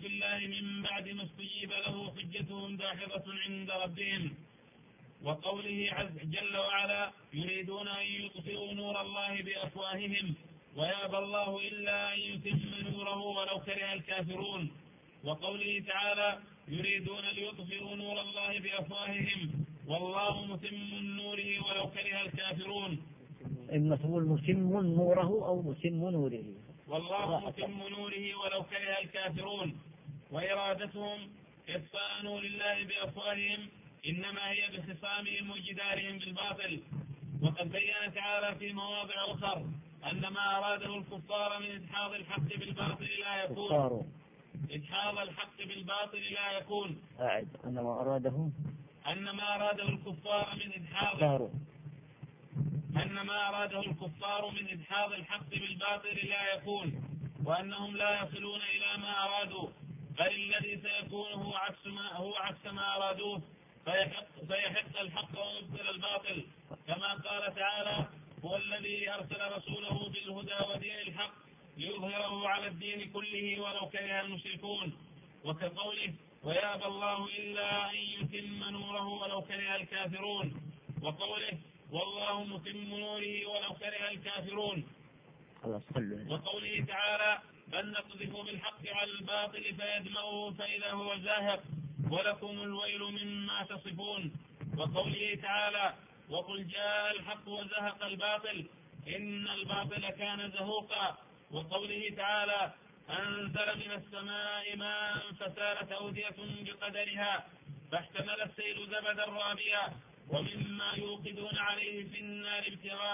في الله من بعد ما استجيب له حجتهم داحضة عند ربهم. وقوله جل وعلا يريدون أن يطفئوا نور الله بأفواههم ويأبى الله إلا أن يتم نوره ولو كره الكافرون. وقوله تعالى يريدون ليطفئوا نور الله بأفواههم والله متم نوره ولو كره الكافرون. إما تقول متم نوره أو متم نوره، والله متم نوره ولو كره الكافرون. وإرادتهم إطفاء نور الله بأفواههم إنما هي بخصامهم وجدارهم بالباطل. وقد بين تعالى في مواضع أخر أن ما أراده الكفار من إدحاض الحق بالباطل لا يكون. إدحاض الحق بالباطل لا يكون. أن ما أراده الكفار من إدحاض الحق بالباطل لا يكون، وأنهم لا يصلون إلى ما أرادوا، بل الذي سيكون هو عكس ما أرادوه، فيحق الحق ويبطل الباطل، كما قال تعالى هو الذي أرسل رسوله بالهدى ودين الحق ليظهره على الدين كله ولو كره المشركون. وكقوله ويأبى الله إلا أن يتم نوره ولو كره الكافرون. وقوله والله متم نوره ولو كره الكافرون. وقوله تعالى بل نقذف بالحق على الباطل فيدمغه فإذا هو زاهق ولكم الويل مما تصفون. وقوله تعالى وقل جاء الحق وزهق الباطل إن الباطل كان زهوقا. وقوله تعالى أنزل من السماء ماء فسالت أودية بقدرها فاحتمل السيل زبدا رابيا ومما يوقدون عليه في النار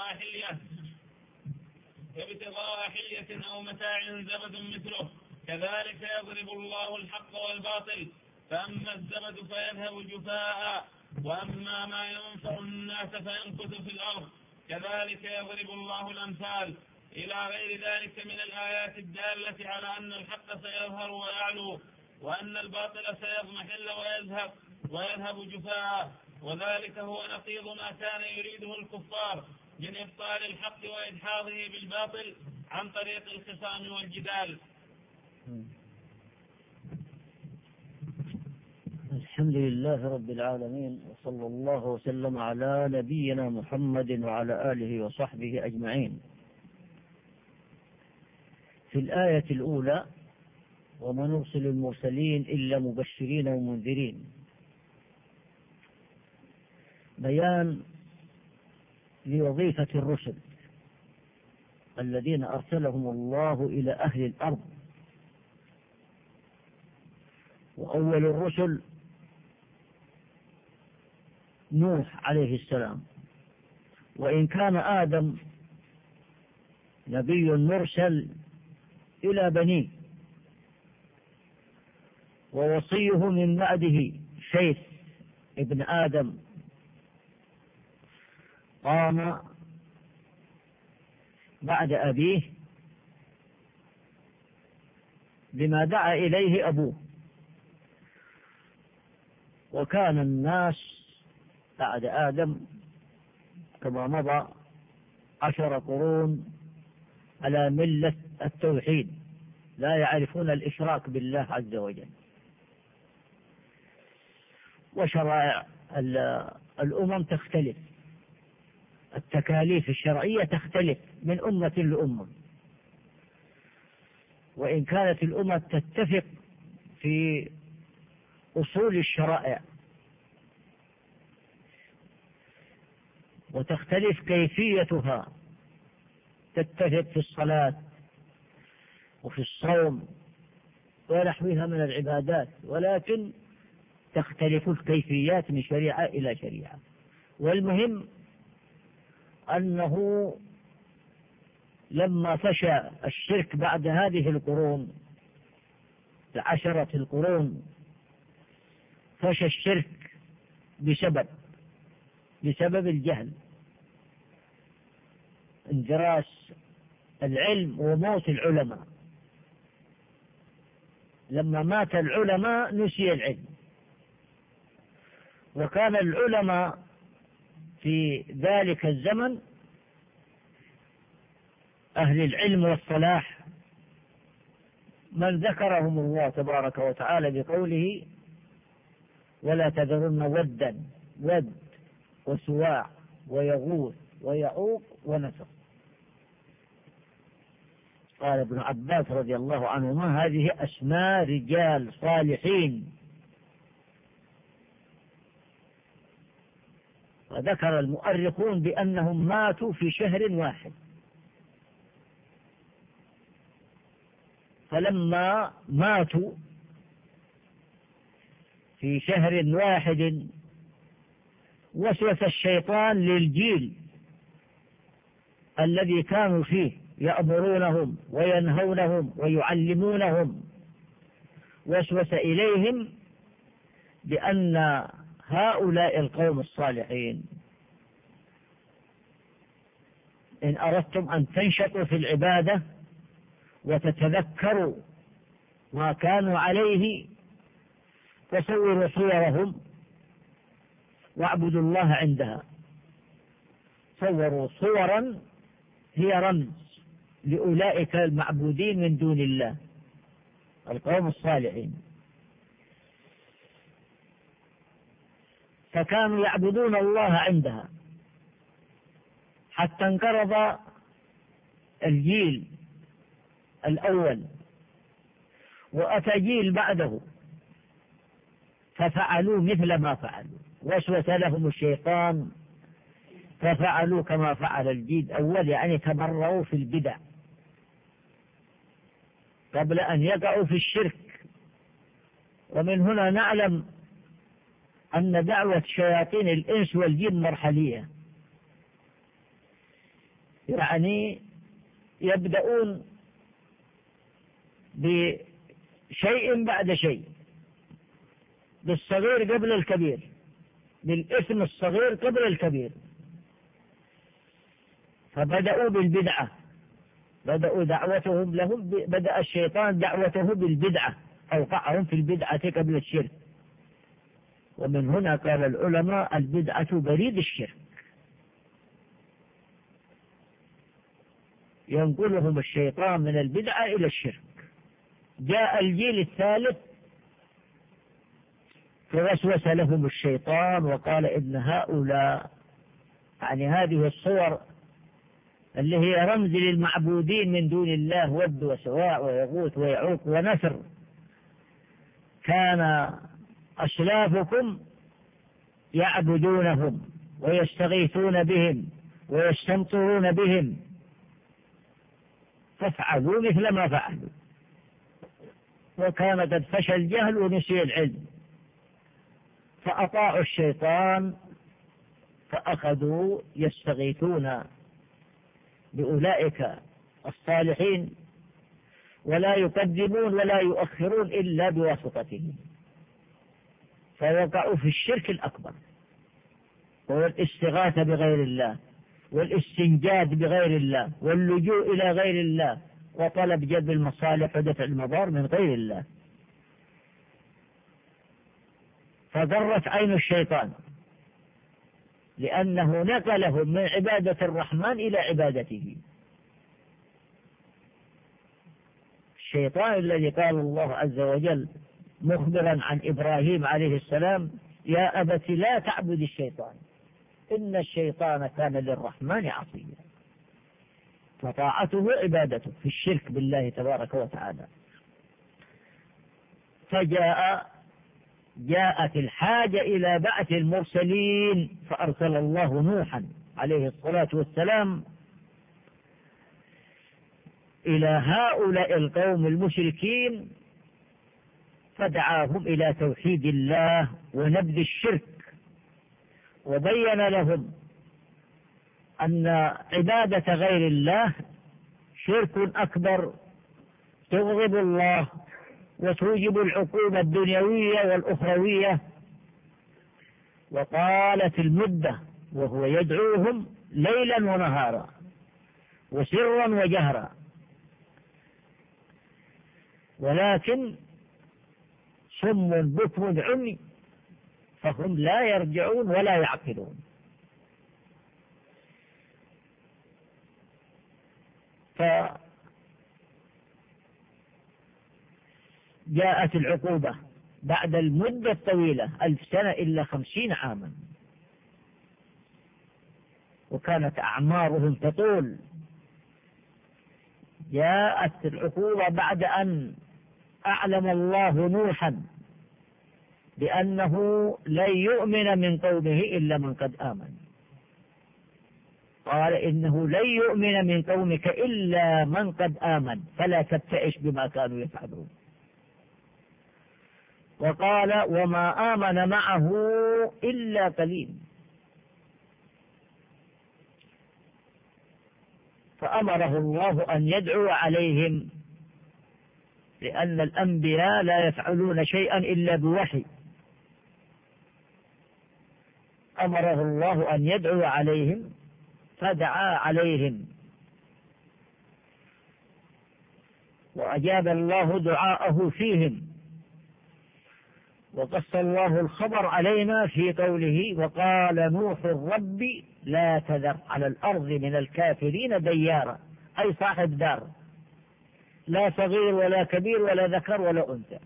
ابتغاء حلية أو متاع زبد مثله كذلك يضرب الله الحق والباطل فأما الزبد فيذهب جفاء وأما ما ينفع الناس فينكث في الأرض كذلك يضرب الله الأمثال إلى غير ذلك من الآيات الدالة على أن الحق سيظهر ويعلو وأن الباطل سيضمحل ويذهب جفاء. وذلك هو نقيض ما كان يريده الكفار من إبطال الحق وإدحاضه بالباطل عن طريق الخصام والجدال. الحمد لله رب العالمين، وصلى الله وسلم على نبينا محمد وعلى آله وصحبه أجمعين. في الآية الأولى وما نرسل المرسلين إلا مبشرين ومنذرين، بيان لوظيفة الرسل الذين أرسلهم الله إلى أهل الأرض. وأول الرسل نوح عليه السلام، وإن كان آدم نبي مرسل إلى بنيه، ووصيه من بعده شيث ابن آدم قام بعد أبيه بما دعا إليه أبوه. وكان الناس بعد آدم كما مضى 10 قرون على ملة التوحيد، لا يعرفون الإشراك بالله عز وجل. وشرائع الأمم تختلف، التكاليف الشرعية تختلف من أمة لأمة، وإن كانت الأمة تتفق في أصول الشرائع وتختلف كيفيتها، تتفق في الصلاة وفي الصوم ونحوها من العبادات، ولكن تختلف الكيفيات من شريعة إلى شريعة. والمهم أنه لما فشى الشرك بعد هذه القرون 10 القرون، فشى الشرك بسبب الجهل، اندراس العلم وموت العلماء. لما مات العلماء نسي العلم، وكان العلماء في ذلك الزمن أهل العلم والصلاح من ذكرهم الله تبارك وتعالى بقوله ولا تذرن ودا، ود وسواع ويغوث ويعوق ونسر. قال ابن عباس رضي الله عنهما هذه أسماء رجال صالحين. وذكر المؤرخون بأنهم ماتوا في شهر واحد، فلما ماتوا في شهر واحد وسوس الشيطان للجيل الذي كانوا فيه يأمرونهم وينهونهم ويعلمونهم، وسوس إليهم بأن هؤلاء القوم الصالحين إن أردتم أن تنشطوا في العبادة وتتذكروا ما كانوا عليه فصوروا صورهم واعبدوا الله عندها. صوروا صورا هي رمز لأولئك المعبودين من دون الله القوم الصالحين، فكانوا يعبدون الله عندها حتى انقرض الجيل الأول وأتى جيل بعده ففعلوا مثل ما فعلوا، وسوس لهم الشيطان ففعلوا كما فعل الجيل الأول، يعني تبرعوا في البدع قبل أن يقعوا في الشرك. ومن هنا نعلم أن دعوة شياطين الإنس والجن مرحلية، يعني يبدأون بشيء بعد شيء، بالصغير قبل الكبير، بالإثم الصغير قبل الكبير. فبدأوا بالبدعة، بدأوا دعوتهم لهم، بدأ الشيطان دعوته بالبدعة، أوقعهم في البدعة قبل الشرك. ومن هنا قال العلماء البدعة بريد الشرك، ينقلهم الشيطان من البدعة إلى الشرك. جاء الجيل الثالث فوسوس لهم الشيطان وقال إن هؤلاء، يعني هذه الصور اللي هي رمز للمعبودين من دون الله، ود وسواع ويغوث ويعوق ونسر، كان أسلافكم يعبدونهم ويستغيثون بهم ويستمطرون بهم، فافعلوا مثل ما فعلوا. وكان قد فشى الجهل ونسي العلم، فأطاعوا الشيطان فأخذوا يستغيثون بأولئك الصالحين ولا يقدمون ولا يؤخرون إلا بواسطتهم، فوقعوا في الشرك الأكبر وهو الاستغاثة بغير الله والاستنجاد بغير الله واللجوء إلى غير الله وطلب جلب المصالح ودفع المضار من غير الله. فضرت عين الشيطان لأنه نقلهم من عبادة الرحمن إلى عبادته. الشيطان الذي قال الله عز وجل مخبرا عن إبراهيم عليه السلام يا أبت لا تعبد الشيطان إن الشيطان كان للرحمن عصيا، فطاعته عبادته في الشرك بالله تبارك وتعالى. جاءت الحاجة إلى بعث المرسلين، فأرسل الله نوحا عليه الصلاة والسلام إلى هؤلاء القوم المشركين، فدعاهم إلى توحيد الله ونبذ الشرك، وبين لهم أن عبادة غير الله شرك أكبر تغضب الله وتوجب العقوبة الدنيوية والأخروية. وقالت المدة وهو يدعوهم ليلا ونهارا وسرا وجهرا، ولكن صم بكم عمي فهم لا يرجعون ولا يعقلون. جاءت العقوبة بعد المدة الطويلة 1000 سنة إلا 50 عاما، وكانت أعمارهم تطول. جاءت العقوبة بعد أن أعلم الله نوحا بأنه لن يؤمن من قومه إلا من قد آمن. قال إنه لن يؤمن من قومك إلا من قد آمن فلا تبتئس بما كانوا يفعلون. وقال وما آمن معه إلا قليل. فأمره الله أن يدعو عليهم، لأن الأنبياء لا يفعلون شيئا إلا بوحي. أمره الله أن يدعو عليهم فدعا عليهم، وأجاب الله دعاءه فيهم. وقص الله الخبر علينا في قوله وقال نوح رب لا تذر على الأرض من الكافرين ديارا، أي صاحب دار، لا صغير ولا كبير ولا ذكر ولا أنثى.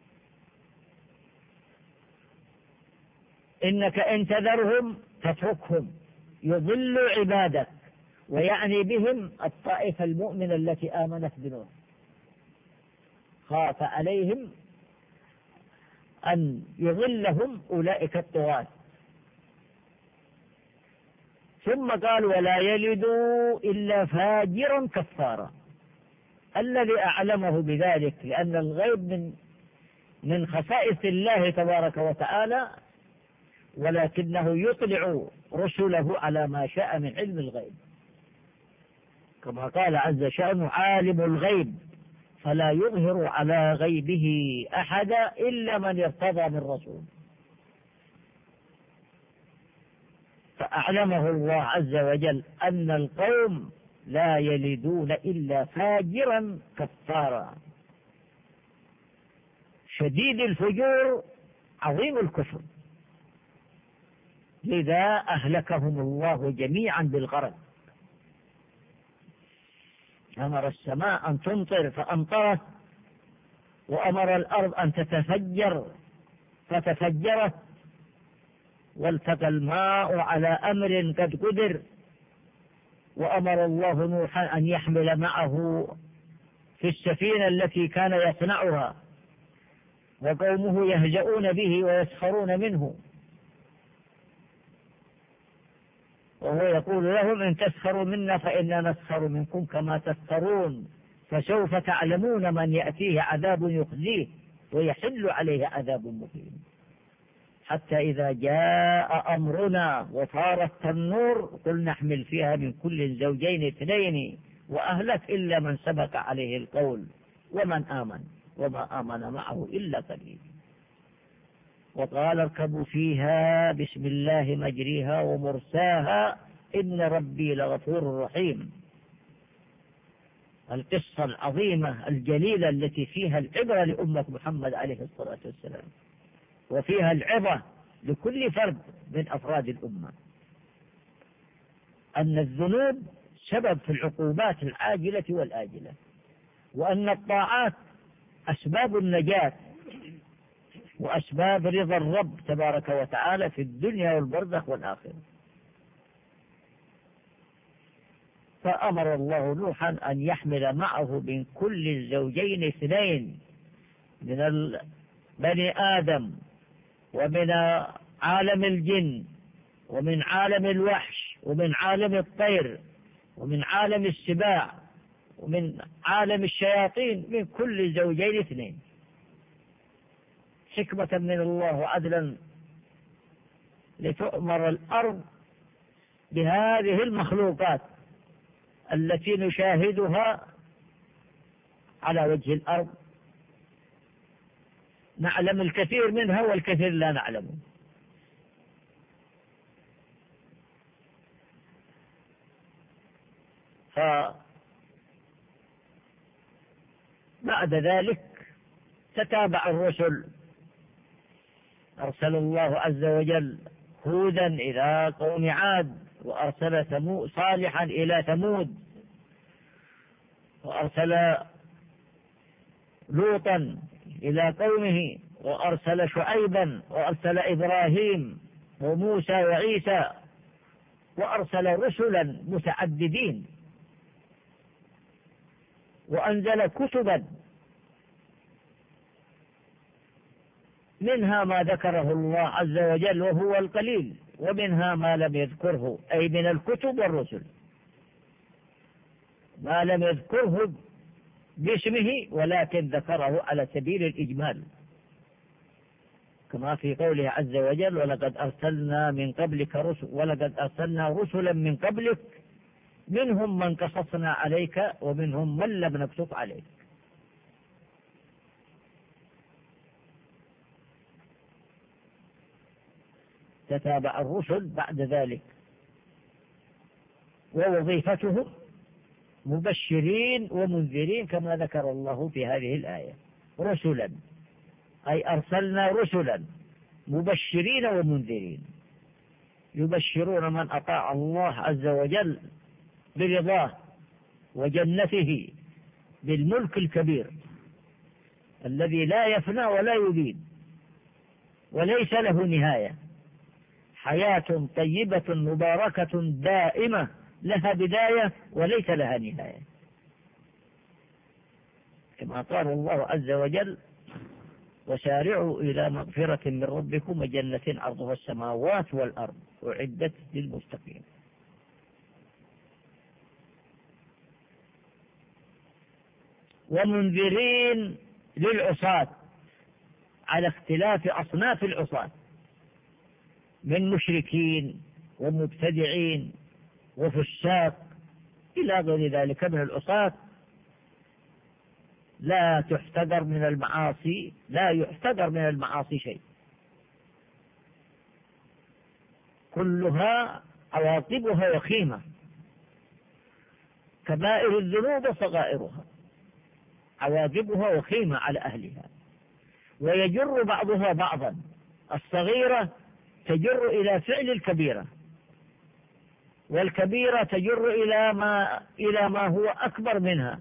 إنك إن تذرهم تتركهم يضلوا عبادك، ويعني بهم الطائفة المؤمنة التي آمنت بنوح. خاف عليهم أن يضلهم أولئك الطغاة. ثم قال ولا يلدوا إلا فاجرا كفارا، الذي أعلمه بذلك، لأن الغيب من خصائص الله تبارك وتعالى، ولكنه يطلع رسله على ما شاء من علم الغيب، كما قال عز شأنه عالم الغيب فلا يظهر على غيبه أحدا إلا من ارتضى من رسول. فأعلمه الله عز وجل أن القوم لا يلدون إلا فاجرا كفارا، شديد الفجور عظيم الكفر، لذا أهلكهم الله جميعا بالغرق. أمر السماء أن تمطر فأمطرت، وأمر الأرض أن تتفجر فتفجرت، والتقى الماء على أمر قد قدر. وأمر الله نوحا أن يحمل معه في السفينة التي كان يصنعها، وقومه يهزؤون به ويسخرون منه، وهو يقول لهم إن تسخروا منا فإنا نسخر منكم كما تسخرون، فسوف تعلمون من يأتيه عذاب يخزيه ويحل عليه عذاب مقيم. حتى إذا جاء أمرنا وفارت النور قل نحمل فيها من كل زوجين اثنين وأهلك إلا من سبق عليه القول ومن آمن وما آمن معه إلا قليل. وقال اركبوا فيها بسم الله مجريها ومرساها إن ربي لغفور رحيم. القصة العظيمة الجليلة التي فيها العبرة لأمة محمد عليه الصلاة والسلام، وفيها العبرة لكل فرد من أفراد الأمة، أن الذنوب سبب في العقوبات العاجلة والآجلة، وأن الطاعات أسباب النجاة وأسباب رضا الرب تبارك وتعالى في الدنيا والبرزخ والآخرة. فأمر الله نوحا أن يحمل معه من كل الزوجين اثنين، من بني آدم ومن عالم الجن ومن عالم الوحش ومن عالم الطير ومن عالم السباع ومن عالم الشياطين، من كل زوجين اثنين، حكمة من الله وعدلا لتؤمر الأرض بهذه المخلوقات التي نشاهدها على وجه الأرض، نعلم الكثير منها والكثير لا نعلمه. فبعد ذلك تتابع الرسل، أرسل الله عز وجل هودا إلى قوم عاد، وأرسل صالحا إلى ثمود، وأرسل لوطا إلى قومه، وأرسل شعيبا، وأرسل إبراهيم وموسى وعيسى، وأرسل رسلا متعددين، وأنزل كتبا منها ما ذكره الله عز وجل وهو القليل، ومنها ما لم يذكره، أي من الكتب والرسل ما لم يذكره باسمه ولكن ذكره على سبيل الإجمال، كما في قوله عز وجل: ولقد أرسلنا رسلا من قبلك منهم من قصصنا عليك ومنهم من لم نقصص عليك. تتابع الرسل بعد ذلك، ووظيفتهم مبشرين ومنذرين كما ذكر الله في هذه الآية. رسلا أي أرسلنا رسلا مبشرين ومنذرين، يبشرون من أطاع الله عز وجل برضاه وجنته بالملك الكبير الذي لا يفنى ولا يبيد وليس له نهاية، حياة طيبة مباركة دائمة لها بداية وليس لها نهاية، كما قال الله عز وجل: وسارعوا إلى مغفرة من ربكم وجنة عرضها السماوات والأرض أعدت للمتقين. ومنذرين للعصاة على اختلاف أصناف العصاة من مشركين ومبتدعين وفساق إلى غير ذلك من العصاة، لا يحتذر من المعاصي شيء، كلها عواقبها وخيمة، كبائر الذنوب وصغائرها عواقبها وخيمة على أهلها، ويجر بعضها بعضا، الصغيرة تجر إلى فعل الكبيرة، والكبيرة تجر إلى ما هو أكبر منها،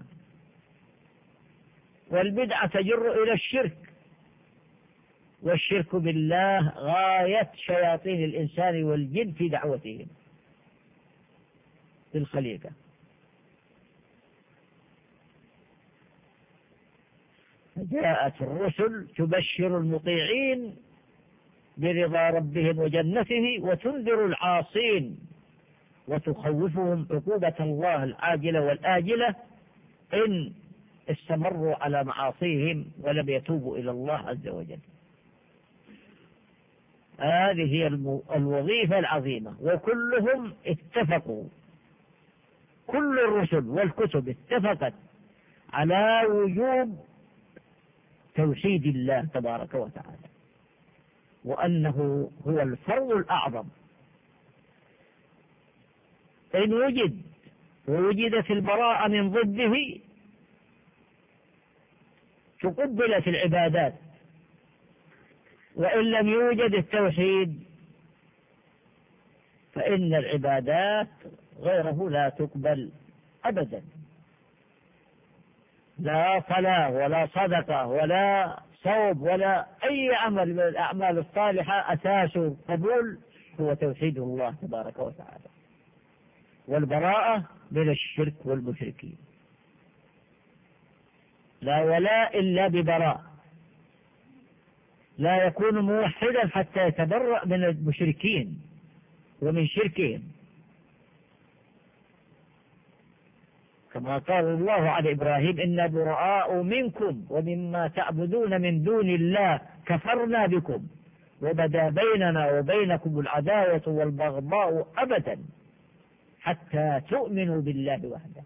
والبدعة تجر إلى الشرك، والشرك بالله غاية شياطين الإنسان والجن في دعوتهم للخليقة. فجاءت الرسل تبشر المطيعين برضا ربهم وجنته، وتنذر العاصين وتخوفهم عقوبة الله العاجلة والآجلة إن استمروا على معاصيهم ولم يتوبوا إلى الله عز وجل. هذه هي الوظيفة العظيمة، وكلهم اتفقوا، كل الرسل والكتب اتفقت على وجوب توحيد الله تبارك وتعالى، وأنه هو الفرض الأعظم. إن وجدت البراءة من ضده تقبلت العبادات، وإن لم يوجد التوحيد فإن العبادات غيره لا تقبل أبدا، لا صلاة ولا صدقة ولا صوم ولا أي عمل من الأعمال الصالحة أساس القبول هو توحيد الله تبارك وتعالى والبراءة من الشرك والمشركين. لا ولاء إلا ببراء، لا يكون موحدا حتى يتبرأ من المشركين ومن شركهم، كما قال الله على إبراهيم: إنا براء منكم ومما تعبدون من دون الله كفرنا بكم وبدا بيننا وبينكم العداوة والبغضاء أبدا حتى تؤمنوا بالله وحده.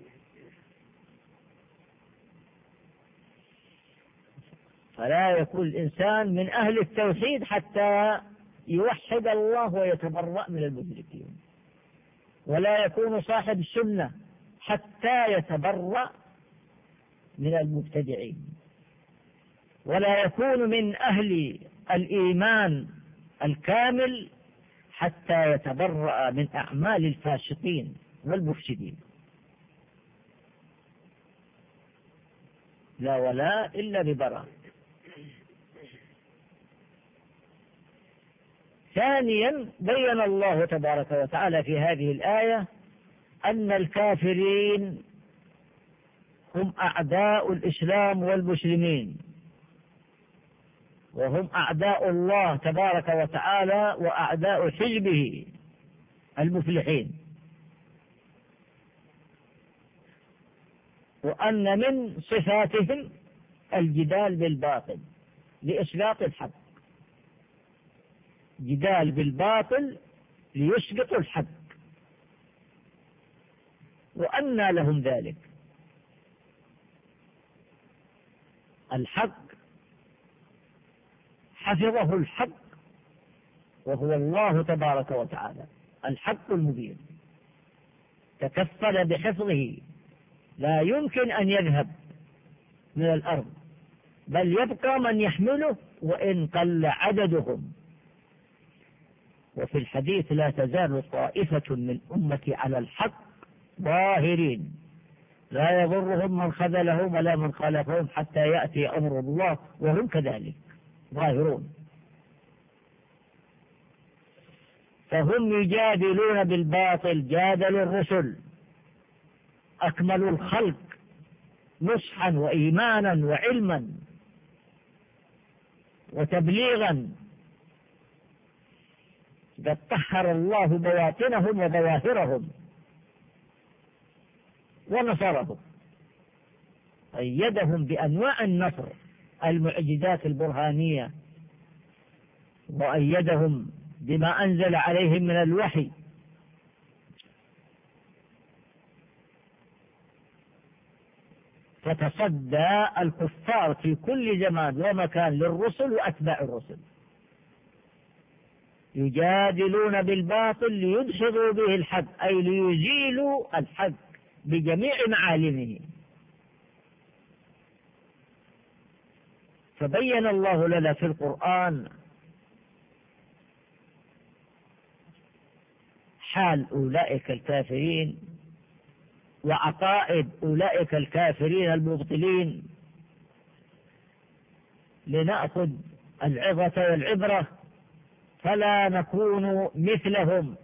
فلا يكون الإنسان من أهل التوحيد حتى يوحد الله ويتبرأ من المشركين، ولا يكون صاحب السنة حتى يتبرأ من المبتدعين، ولا يكون من أهل الإيمان الكامل حتى يتبرأ من أعمال الفاسقين والمفسدين. لا ولاء إلا ببراء. ثانيا بين الله تبارك وتعالى في هذه الآية أن الكافرين هم أعداء الإسلام والمسلمين، وهم أعداء الله تبارك وتعالى وأعداء حزبه المفلحين، وأن من صفاتهم الجدال بالباطل لإسقاط الحق، جدال بالباطل ليسقط الحق. وأنى لهم ذلك؟ الحق حفظه الحق، وهو الله تبارك وتعالى الحق المبين، تكفل بحفظه، لا يمكن أن يذهب من الأرض، بل يبقى من يحمله وإن قل عددهم. وفي الحديث: لا تزال طائفة من أمتي على الحق ظاهرين لا يضرهم من خذلهم ولا من خالفهم حتى يأتي أمر الله وهم كذلك ظاهرون. فهم يجادلون بالباطل، جادلوا الرسل، أكملوا الخلق نصحا وإيمانا وعلما وتبليغا، قد طهر الله بواطنهم وظواهرهم ونصرهم، أيدهم بأنواع النصر، المعجزات البرهانية، وأيدهم بما أنزل عليهم من الوحي. فتصدى الكفار في كل زمان ومكان للرسل وأتباع الرسل، يجادلون بالباطل ليدحضوا به الحق، أي ليزيلوا الحق بجميع معالمه. فبين الله لنا في القرآن حال أولئك الكافرين وعقائد أولئك الكافرين المبطلين، لنأخذ العظة والعبرة فلا نكون مثلهم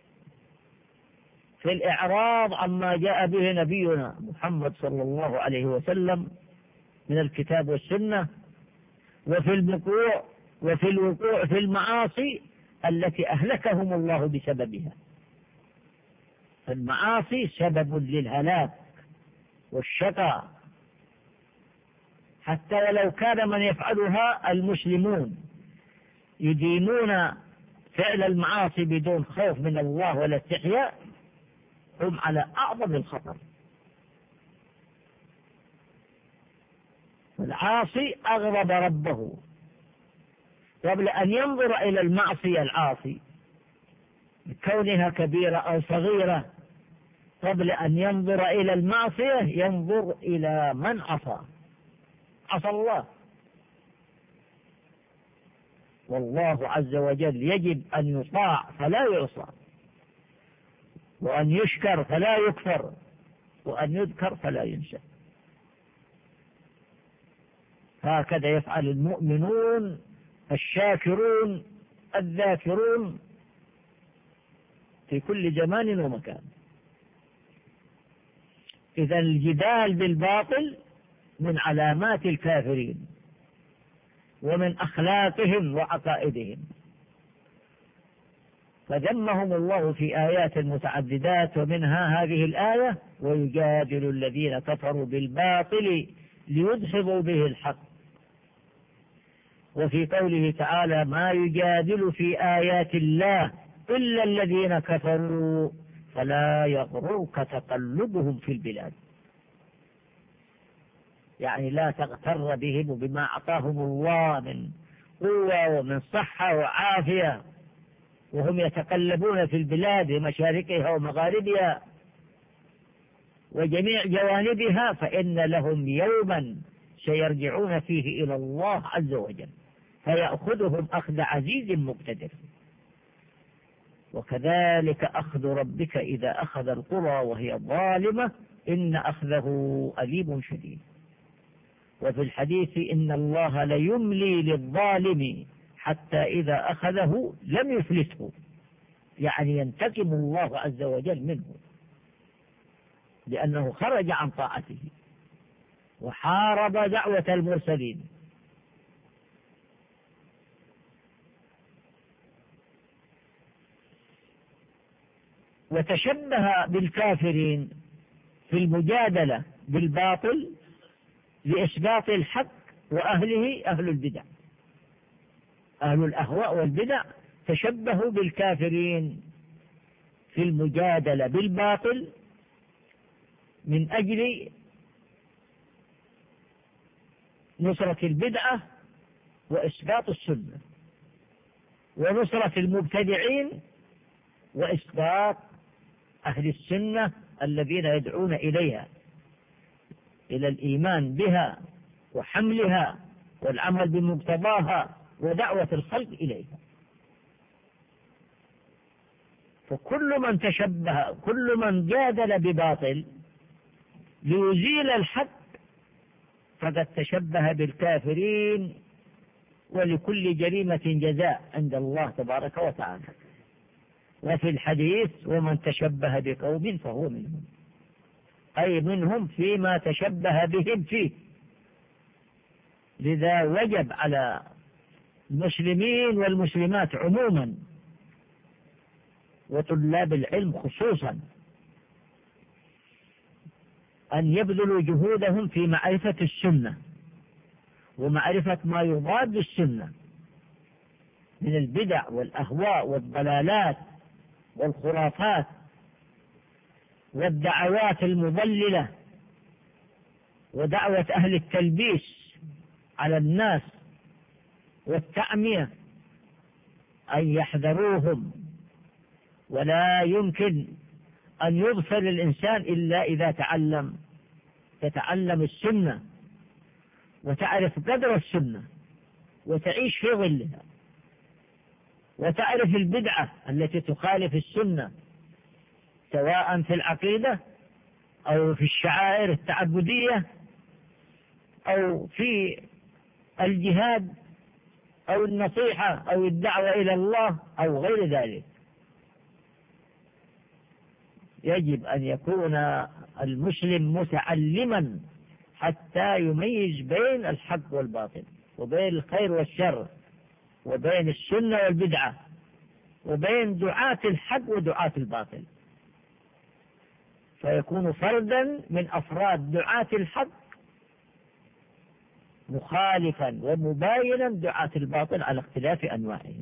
في الإعراض عما جاء به نبينا محمد صلى الله عليه وسلم من الكتاب والسنة، وفي الوقوع في المعاصي التي أهلكهم الله بسببها. فالمعاصي سبب للهلاك والشقاء، حتى ولو كان من يفعلها المسلمون يدينون فعل المعاصي بدون خوف من الله ولا استحياء، هم على أعظم الخطر. العاصي أغضب ربه قبل أن ينظر إلى المعصية، العاصي كونها كبيرة أو صغيرة، قبل أن ينظر إلى المعصية ينظر إلى من عصى الله. والله عز وجل يجب أن يطاع فلا يعصى، وأن يشكر فلا يكفر، وأن يذكر فلا ينسى. هكذا يفعل المؤمنون الشاكرون الذاكرون في كل زمان ومكان. إذا الجدال بالباطل من علامات الكافرين ومن أخلاقهم وعقائدهم، فذمهم الله في آيات متعددات، ومنها هذه الآية: ويجادل الذين كفروا بالباطل ليدحضوا به الحق. وفي قوله تعالى: ما يجادل في آيات الله إلا الذين كفروا فلا يغررك تقلبهم في البلاد. يعني لا تغتر بهم وبما أعطاهم الله من قوة ومن صحة وعافية وهم يتقلبون في البلاد مشارقها ومغاربها وجميع جوانبها، فإن لهم يوما سيرجعون فيه إلى الله عز وجل فيأخذهم أخذ عزيز مقتدر. وكذلك أخذ ربك إذا أخذ القرى وهي ظالمة إن أخذه أليم شديد. وفي الحديث: إن الله ليملي للظالم حتى إذا أخذه لم يفلته، يعني ينتقم الله عز وجل منه لأنه خرج عن طاعته وحارب دعوة المرسلين. وتشبه بالكافرين في المجادلة بالباطل لإثبات الحق، وأهله أهل البدع، أهل الأهواء والبدع تشبهوا بالكافرين في المجادلة بالباطل من أجل نصرة البدعة وإثبات السنة، ونصرة المبتدعين وإثبات أهل السنة الذين يدعون إليها، إلى الإيمان بها وحملها والعمل بمقتضاها ودعوة الخلق إليها. فكل من تشبه، كل من جادل بباطل ليزيل الحق فقد تشبه بالكافرين، ولكل جريمة جزاء عند الله تبارك وتعالى. وفي الحديث ومن تشبه بقوم فهو منهم، أي منهم فيما تشبه بهم فيه. لذا وجب على المسلمين والمسلمات عموما وطلاب العلم خصوصا أن يبذلوا جهودهم في معرفة السنة ومعرفة ما يضاد السنة من البدع والأهواء والضلالات والخرافات والدعوات المضللة ودعوة أهل التلبيس على الناس والتعمية، أن يحذروهم. ولا يمكن أن يغفر الإنسان إلا إذا تتعلم السنة وتعرف قدر السنة وتعيش في ظلها، وتعرف البدعة التي تخالف السنة سواء في العقيدة أو في الشعائر التعبدية أو في الجهاد أو النصيحة أو الدعوة إلى الله أو غير ذلك. يجب أن يكون المسلم متعلما حتى يميز بين الحق والباطل، وبين الخير والشر، وبين السنة والبدعة، وبين دعاة الحق ودعاة الباطل، فيكون فردا من أفراد دعاة الحق مخالفا ومباينا دعاة الباطل على اختلاف أنواعهم.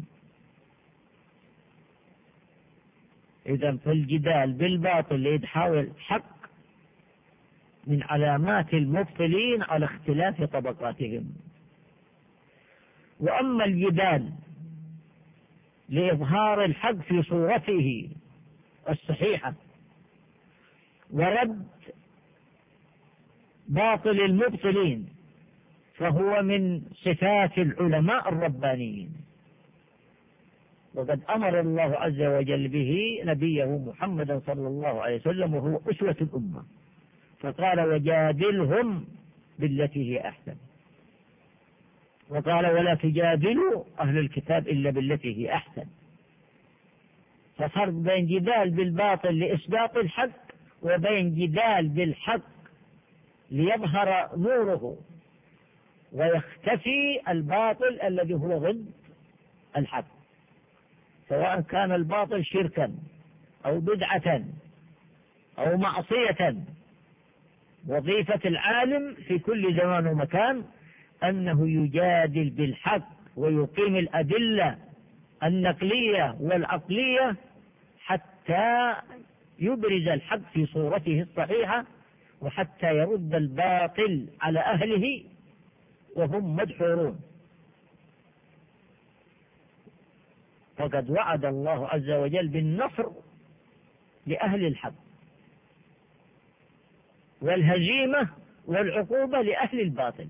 إذن فالجدال بالباطل لإدحاء الحق من علامات المبطلين على اختلاف طبقاتهم. وأما الجدال لإظهار الحق في صورته الصحيحة ورد باطل المبطلين فهو من صفات العلماء الربانيين، وقد أمر الله عز وجل به نبيه محمدا صلى الله عليه وسلم وهو أسوة الأمة، فقال وجادلهم بالتي هي أحسن، وقال ولا تجادلوا أهل الكتاب إلا بالتي هي أحسن. ففرق بين جدال بالباطل لإثبات الحق وبين جدال بالحق ليظهر نوره ويختفي الباطل الذي هو ضد الحق، سواء كان الباطل شركا أو بدعة أو معصية. وظيفة العالم في كل زمان ومكان أنه يجادل بالحق ويقيم الأدلة النقلية والعقلية حتى يبرز الحق في صورته الصحيحة، وحتى يرد الباطل على أهله وهم مدحورون. فقد وعد الله عز وجل بالنصر لأهل الحق والهزيمة والعقوبة لأهل الباطل.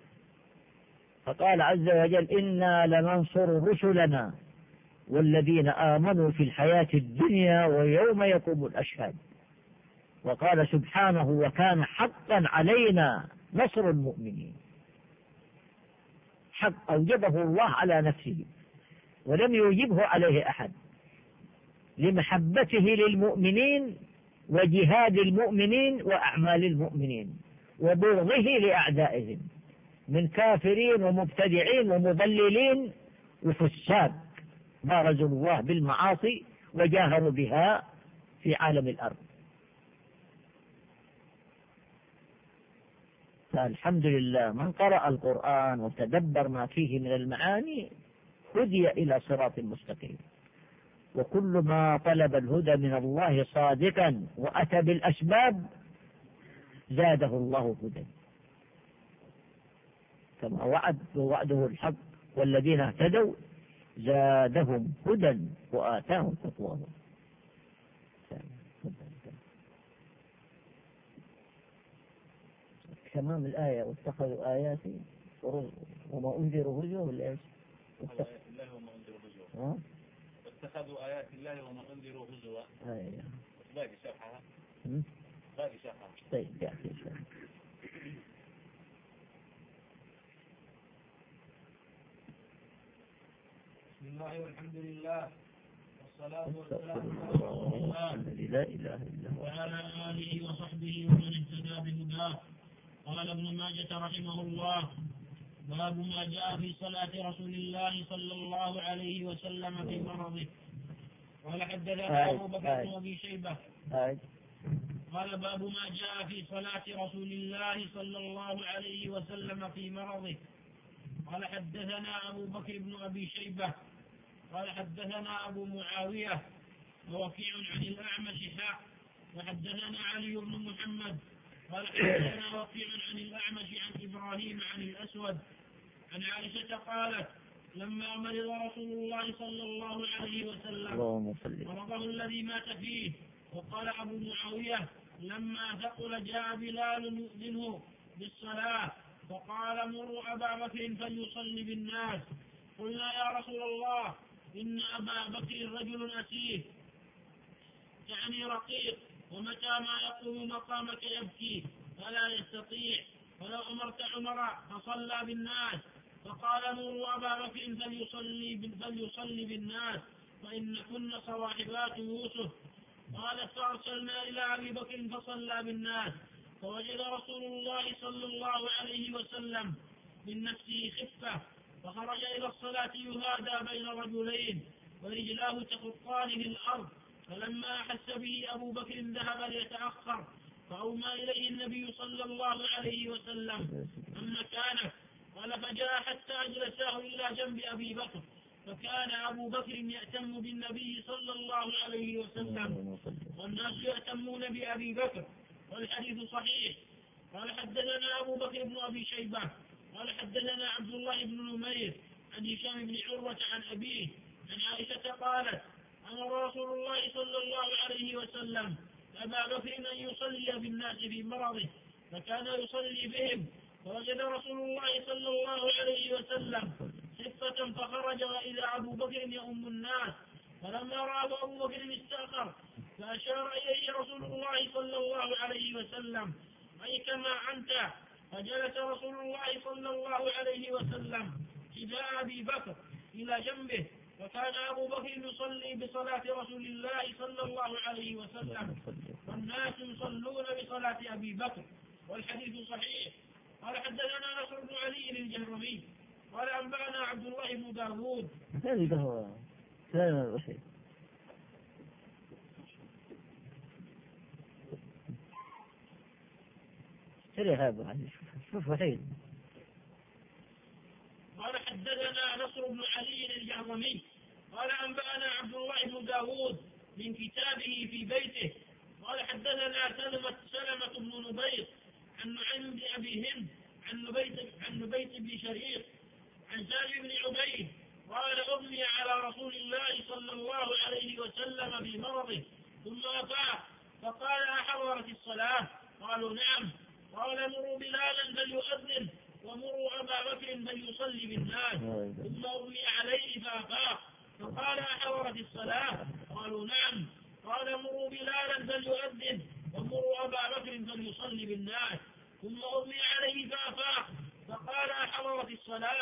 فقال عز وجل إنا لننصر رسلنا والذين آمنوا في الحياة الدنيا ويوم يقوم الأشهاد. وقال سبحانه وكان حقا علينا نصر المؤمنين. حق أوجبه الله على نفسه ولم يوجبه عليه أحد، لمحبته للمؤمنين وجهاد المؤمنين وأعمال المؤمنين وبغضه لأعدائهم من كافرين ومبتدعين ومضللين وفساد بارزوا الله بالمعاصي وجاهروا بها في عالم الأرض. فالحمد لله من قرأ القرآن وتدبر ما فيه من المعاني هدي إلى صراط مستقيم. وكل ما طلب الهدى من الله صادقا وأتى بالأسباب زاده الله هدى، كما وعد ووعده الحق والذين اهتدوا زادهم هدى وآتاهم تقواهم. تمام الآية واتخذوا آياتي وما أنذروا هزوا ولا إيش؟ واتخذوا آيات الله وما أنذروا هزوا. باقي شرحها. باقي شرحها. طيب يأتي شرحها. بسم الله والحمد لله والصلاة والسلام على رسول الله لا إله إلا هو وعلى آله وصحبه ومن اهتدى بهداه. قال ابن ماجه رحمه الله: باب ما جاء في صلاة رسول الله صلى الله عليه وسلم في مرضه. قال حدثنا أبو بكر بن أبي شيبة قال باب ما جاء في صلاة رسول الله صلى الله عليه وسلم في مرضه. قال حدثنا أبو بكر بن أبي شيبة قال حدثنا أبو معاوية ووكيع عن الأعمش وحدثنا علي بن محمد قال حدثنا وكيع عن الأعمش عن إبراهيم عن الأسود عن عائشة قالت: لما مرض رسول الله صلى الله عليه وسلم مرضه الذي مات فيه. وقال أبو معاوية: لما ثقل جاء بلال يؤذنه بالصلاة فقال: مروا أبا بكر فليصلي بالناس. قلنا: يا رسول الله إن أبا بكر رجل أسير يعني رقيق، ومتى ما يقوم مقامك يبكي فلا يستطيع، ولو أمرت عمر فصلى بالناس. فقال: مروا أبا بكر فليصلي بالناس فإن كن صواحبات يوسف. قالت: فأرسلنا إلى أبي بكر فصلى بالناس، فوجد رسول الله صلى الله عليه وسلم من نفسه خفة، فخرج إلى الصلاة يهادى بين رجلين ورجلاه تخطان في الأرض. فلما أحس به أبو بكر ذهب ليتأخر، فأومى إليه النبي صلى الله عليه وسلم عن مكانه. قال: فجاء حتى أجلساه إلى جنب أبي بكر، فكان أبو بكر يأتم بالنبي صلى الله عليه وسلم والناس يأتمون بأبي بكر، والحديث صحيح. قال حدثنا أبو بكر بن أبي شيبة قال حدثنا عبد الله بن نمير عن هشام بن عروة عن أبيه عن عائشة قالت: أمر رسول الله صلى الله عليه وسلم أبا بكر أن يصلي بالناس في مرضه، فكان يصلي بهم. فوجد رسول الله صلى الله عليه وسلم خفة فخرج، وإذا أبو بكر يؤم الناس. فلما رأى أبو بكر استأخر، فأشار إليه رسول الله صلى الله عليه وسلم: أي كما أنت. فجلس رسول الله صلى الله عليه وسلم إلى أبي بكر إلى جنبه، وكان أبو بكر يصلي بصلاة رسول الله صلى الله عليه وسلم والناس يصلون بصلاة أبي بكر، والحديث صحيح. قال حدثنا نصر بن علي الجهرمي قال أنبأنا عبد الله بن داود. هذا هو كلام الوحيد. هذا شوف وحيد. قال حدثنا نصر بن علي الجهرمي قال أنبأنا عبد الله بن داود من كتابه في بيته. قال حدثنا سلمة بن نبيط عن نعيم بن أبي هند عن نبيت بن شريق عن سالم بن عبيد قال: أغمي على رسول الله صلى الله عليه وسلم في مرضه ثم أفاق، فقال: أحضرت الصلاة؟ قالوا: نعم. قال: مروا بلالا فليؤذن، ومروا أبا بكر فليصلي بالناس. ثم أغمي عليه فأفاق، فقال: أحضرت الصلاة؟ قالوا: نعم. قال: مروا بلالا فليؤذن، ومروا أبا بكر فليصلي بالناس. ثم أغمي عليه فأفاق، فقال: أحضرت الصلاة؟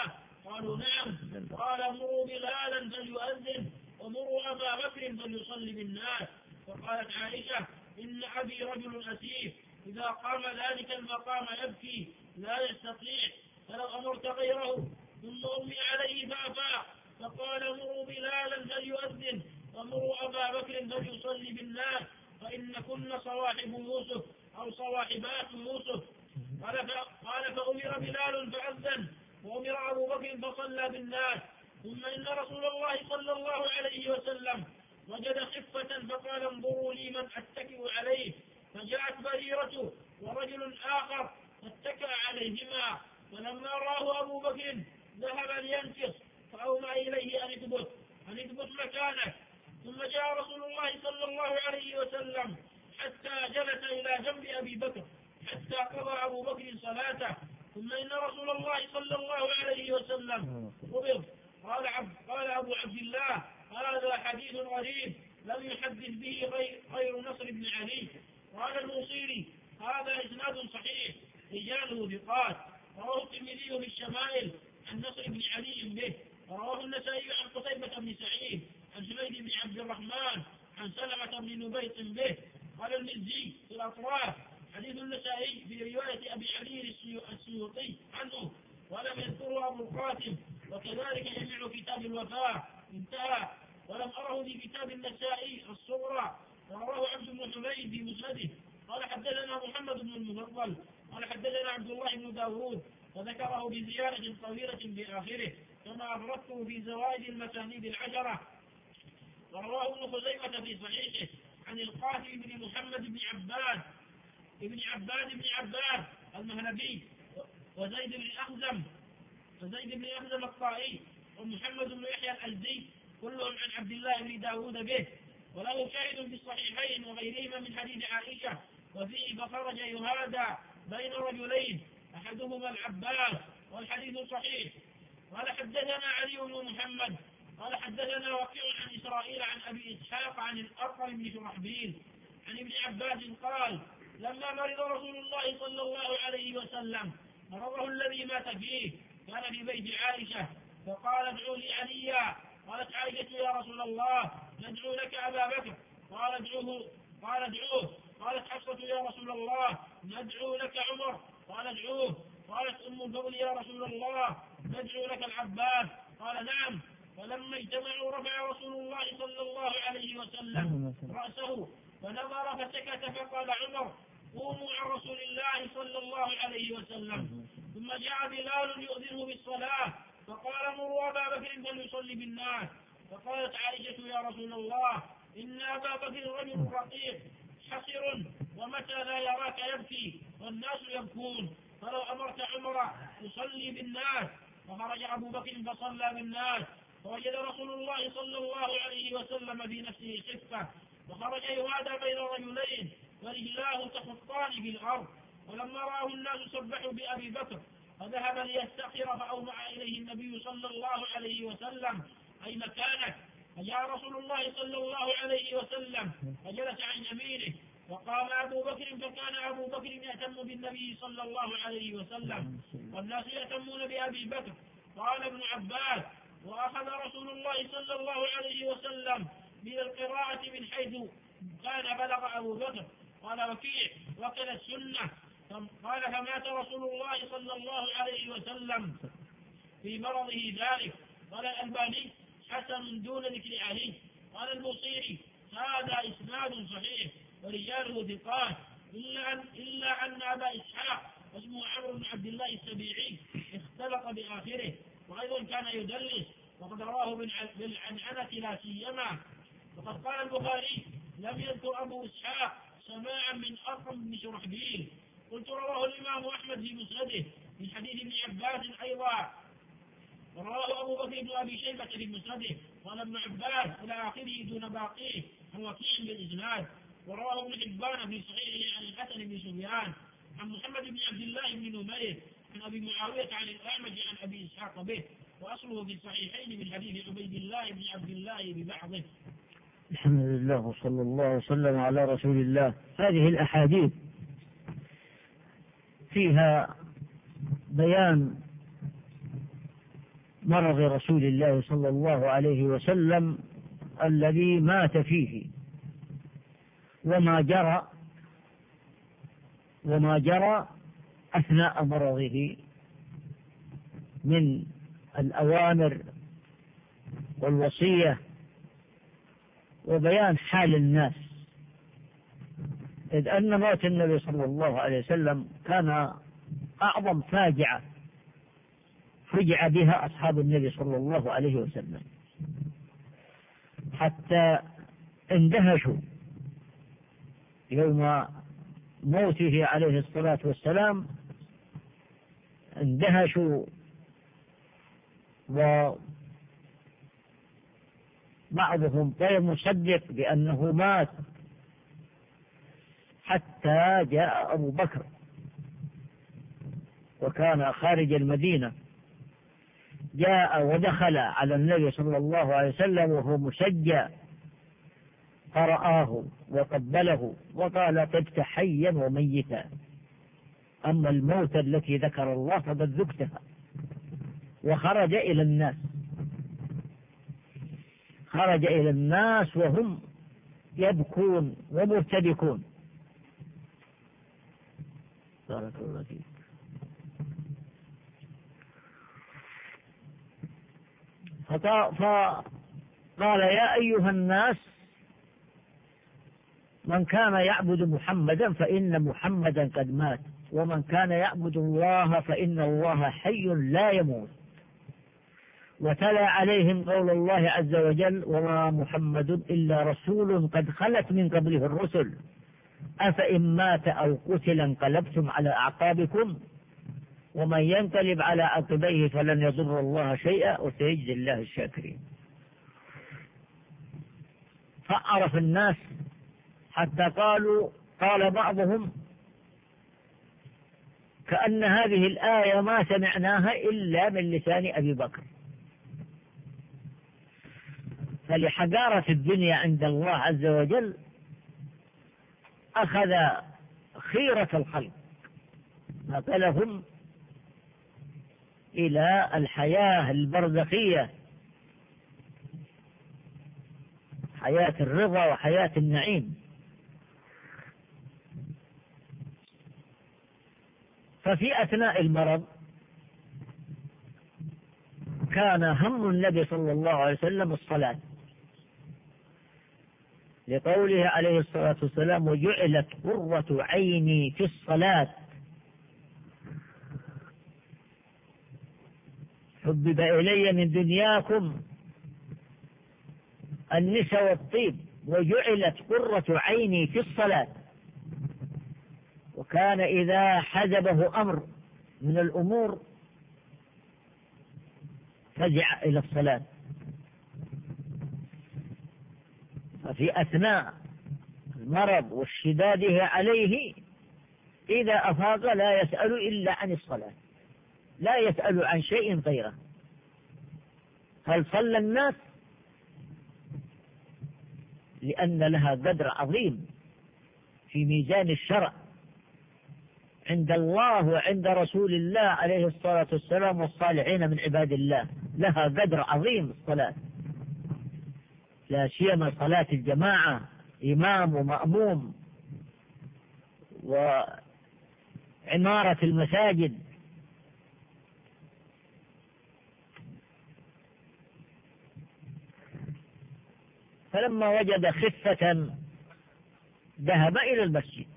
قالوا نعم. قال مروا بلالا فليؤذن ومروا أبا بكر فليصلي بالناس. فقالت عائشة إن أبي رجل أسيف إذا قام ذلك المقام يبكي لا يستطيع، فلو أمرت غيره. ثم أمي عليه فأفاق فقال مروا بلالا فليؤذن ومروا أبا بكر فليصلي بالناس فإن كن صواحب يوسف أو صواحبات يوسف. قال فأمر بلال فأذن وأمر أبو بكر فصلى بالناس. ثم إن رسول الله صلى الله عليه وسلم وجد خفة فقال انظروا لي من أتكئ عليه، فجاءت بريرة ورجل آخر فاتكأ عليهما، فلما راه أبو بكر ذهب لينفص فأومى إليه أن اثبت مكانك. ثم جاء رسول الله صلى الله عليه وسلم حتى جلس إلى جنب أبي بكر حتى قضى أبو بكر صلاته. ثم إن رسول الله صلى الله عليه وسلم قبض. قال أبو عبد الله هذا حديث غريب لم يحدث به غير نصر بن علي. قال الموصيري هذا إسناد صحيح رجاله ثقات. رواه الترمذي في الشمائل عن نصر بن علي به، ورواه النسائي عن قتيبة بن سعيد عن حميد بن عبد الرحمن عن سلمة بن نبيط به. قال المزي في الأطراف حديث النسائي في رواية أبي علي السيوطي عنه ولم يذكره أبو القاسم، وكذلك جميع كتاب الوفاة انتهى. ولم أره في كتاب النسائي الصغرى. ورواه عبد بن حميد في مسنده قال حدثنا محمد بن المفضل قال حدثنا عبد الله بن داود وذكره بزيادة طويلة بآخره كما أفردته في زوائد المسانيد العشرة. ورواه ابن خزيمة في صحيحه عن القاسم بن محمد بن عباد المهلبي وزيد بن أخزم الطائي ومحمد بن يحيى الأزدي كلهم عن عبد الله بن داود به. وله شاهد في الصحيحين وغيرهما من حديث عائشة وفيه فخرج يهادى بين رجلين أحدهما العباس والحديث صحيح. قال حدثنا علي بن محمد قال حدثنا وكيع عن إسرائيل عن أبي إسحاق عن الأرقم بن شرحبيل عن ابن عباس قال لما مرض رسول الله صلى الله عليه وسلم مرضه الذي مات فيه كان في بيت عائشة فقال ادعوا لي عليا. قالت عائشة يا رسول الله ندعو لك أبا بكر قال ادعوه. قالت حفصة يا رسول الله ندعو لك عمر قال ادعوه. قالت أم الفضل يا رسول الله ندعو لك العباس قال نعم. فلما اجتمعوا رفع رسول الله صلى الله عليه وسلم رأسه فنظر فسكت فقال عمر قوموا عن رسول الله صلى الله عليه وسلم. ثم جاء بلال يؤذنه بالصلاة فقال مروا أبا بكر فليصلي بالناس. فقالت عائشة يا رسول الله إن أبا بكر رجل رقيق حصر ومتى لا يراك يبكي والناس يبكون، فلو أمرت عمر يصلي بالناس. فخرج أبو بكر فصلى بالناس فوجد رسول الله صلى الله عليه وسلم في نفسه خفة وخرج يهادى بين رجلين ورجلاه تخطان في الأرض. ولما رآه الناس سبحوا بأبي بكر فذهب ليستخر فأومع إليه النبي صلى الله عليه وسلم أي مكانك. فجاء رسول الله صلى الله عليه وسلم فجلس عن يمينه وقام أبو بكر فكان أبو بكر يهتم بالنبي صلى الله عليه وسلم والناس يهتمون بأبي بكر. قال ابن عباس وأخذ رسول الله صلى الله عليه وسلم من القراءة من حيث كان بلغ أبو بكر. قال وكيع وكل السنة. قال فمات رسول الله صلى الله عليه وسلم في مرضه ذلك. قال الألباني حسن دون ذكر عليه. قال البوصيري هذا إسناد صحيح ورجاله ثقات إلا أن أبا إسحاق اسمه عمرو بن عبد الله السبيعي اختلط بآخره وأيضا كان يدلس وقد رواه بالعنعنة لا سيما. وقد قال البخاري لم يذكر أبو إسحاق سماعا من أرقم بن شرحبيل. قلت رواه الإمام أحمد في مسنده من حديث ابن عباس أيضا ورواه أبو بكر بن أبي شيبة في مسنده. قال ابن عباس إلى آخره دون باقيه عن وكيع بالإسناد. ورواه ابن حبان في صحيحه عن الحسن بن سفيان عن محمد بن عبد الله بن نمير عن أبي معاوية عن الأعمش عن أبي إسحاق به وأصله في الصحيحين من حديث عبيد الله بن عبد الله ببعضه. الحمد لله وصلى الله وسلم على رسول الله. هذه الأحاديث فيها بيان مرض رسول الله صلى الله عليه وسلم الذي مات فيه، وما جرى أثناء مرضه من الأوامر والوصية وبيان حال الناس، إذ أن موت النبي صلى الله عليه وسلم كان أعظم فاجعة فجع بها أصحاب النبي صلى الله عليه وسلم، حتى اندهشوا يوم موته عليه الصلاة والسلام، اندهشوا، وبعضهم غير مصدق بأنه مات، حتى جاء أبو بكر وكان خارج المدينة، جاء ودخل على النبي صلى الله عليه وسلم وهو مسجى، فرآه وقبله وقال: طبت حيا وميتا، أما الموت التي ذكر الله فقد ذقتها. وخرج إلى الناس، خرج إلى الناس وهم يبكون ومرتبكون. بارك الله فيك. فقال: يا أيها الناس، من كان يعبد محمدا فإن محمدا قد مات، ومن كان يعبد الله فإن الله حي لا يموت. وتلا عليهم قول الله عز وجل: وما محمد إلا رسول قد خلت من قبله الرسل أفإن مات أو قتل انقلبتم على أعقابكم ومن ينقلب على عقبيه فلن يضر الله شيئا وسيجزي الله الشاكرين. فعرف الناس حتى قال بعضهم: كأن هذه الآية ما سمعناها إلا من لسان أبي بكر. فلحقارة الدنيا عند الله عز وجل أخذ خيرة الخلق نقلهم إلى الحياة البرزخية، حياة الرضا وحياة النعيم. ففي أثناء المرض كان هم النبي صلى الله عليه وسلم الصلاة، لقوله عليه الصلاة والسلام: وجعلت قرة عيني في الصلاة. حبب إلي من دنياكم النساء والطيب وجعلت قرة عيني في الصلاة. وكان إذا حجبه أمر من الأمور فزع إلى الصلاة. ففي أثناء المرض واشتداده عليه إذا أفاق لا يسأل إلا عن الصلاة، لا يسأل عن شيء غيره. هل صلى الناس؟ لأن لها قدر عظيم في ميزان الشرع عند الله وعند رسول الله عليه الصلاة والسلام والصالحين من عباد الله، لها قدر عظيم الصلاة، لا سيما صلاة الجماعة، إمام ومأموم، وعمارة المساجد. فلما وجد خفة ذهب إلى المسجد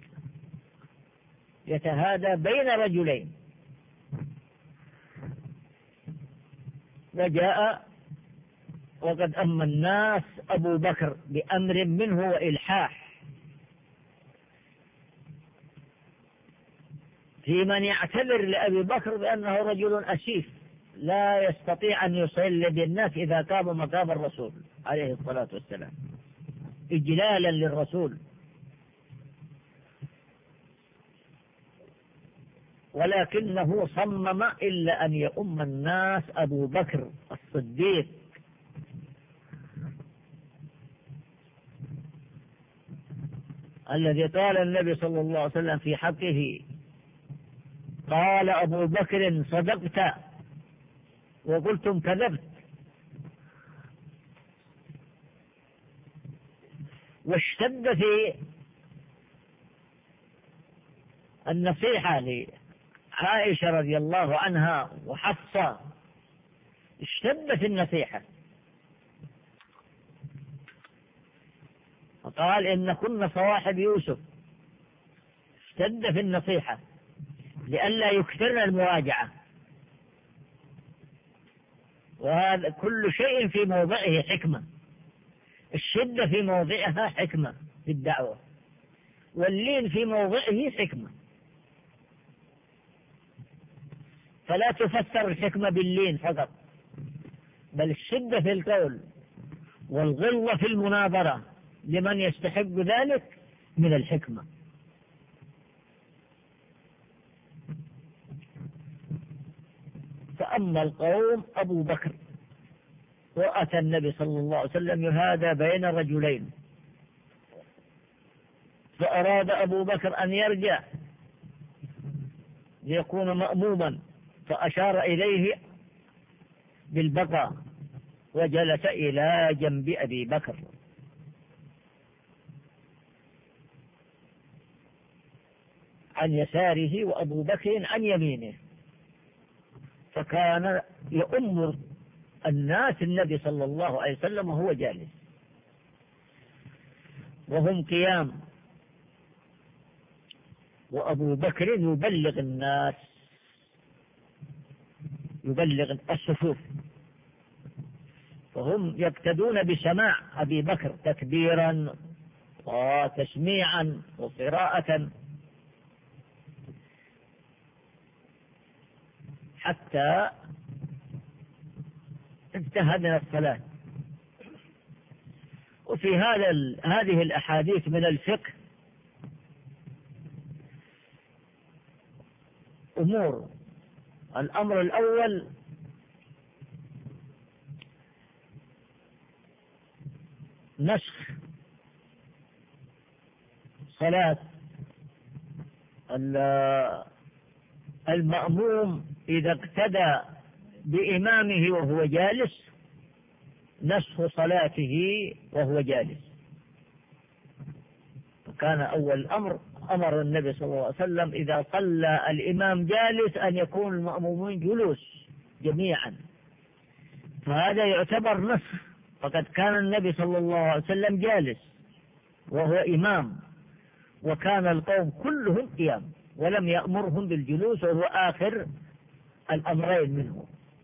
يتهادى بين رجلين، وجاء وقد أما الناس أبو بكر بأمر منه وإلحاح في من يعتذر لأبي بكر بأنه رجل أسيف لا يستطيع أن يصلي بالناس إذا قام مقام الرسول عليه الصلاة والسلام إجلالا للرسول. ولكنه صمم إلا أن يؤم الناس أبو بكر الصديق الذي قال النبي صلى الله عليه وسلم في حقه: قال أبو بكر: صدقت وقلتم كذبت. واشتد في النصيحة لعائشة رضي الله عنها وحفصة، اشتد في النصيحة، وقال إن كن صواحب يوسف. اشتد في النصيحة لئلا يكثرن المراجعة، وهذا كل شيء في موضعه حكمة. الشدة في موضعها حكمة في الدعوة، واللين في موضعه حكمة. فلا تفسر الحكمة باللين فقط، بل الشدة في القول والغلظة في المناظرة لمن يستحق ذلك من الحكمة. فأما القوم أبو بكر، وأتى النبي صلى الله عليه وسلم يهادى بين رجلين، فأراد أبو بكر أن يرجع ليكون مأموما، فأشار إليه بالبقاء وجلس إلى جنب أبي بكر. عن يساره وأبو بكر عن يمينه، فكان يؤم الناس النبي صلى الله عليه وسلم وهو جالس، وهم قيام، وأبو بكر يبلغ الناس، يبلغ الصفوف، فهم يقتدون بسماع أبي بكر تكبيرا وتسميعا وقراءة، حتى انتهى الصلاة. وفي هذه الأحاديث من الفقه أمور. الأمر الأول نسخ صلاة المأموم إذا اقتدى بإمامه وهو جالس، نسخ صلاته وهو جالس. فكان أول الأمر أمر النبي صلى الله عليه وسلم إذا صلى الإمام جالس أن يكون المأمومين جلوس جميعا، فهذا يعتبر نسخ. فقد كان النبي صلى الله عليه وسلم جالس وهو إمام، وكان القوم كلهم قيام، ولم يأمرهم بالجلوس، وهو آخر الأمرين منه.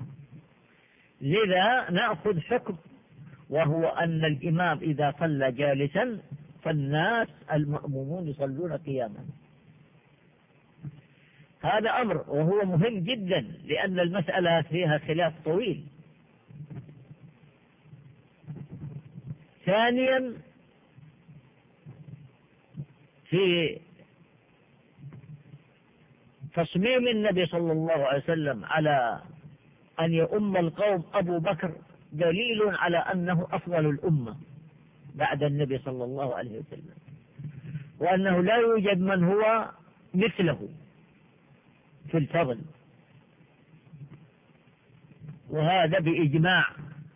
لذا نأخذ حكم، وهو أن الإمام إذا صلى جالسا فالناس المأمومون يصلون قياما. هذا أمر وهو مهم جدا، لأن المسألة فيها خلاف طويل. ثانيا، في تصميم النبي صلى الله عليه وسلم على أن يؤم القوم أبو بكر دليل على أنه أفضل الأمة بعد النبي صلى الله عليه وسلم، وأنه لا يوجد من هو مثله في الفضل، وهذا بإجماع.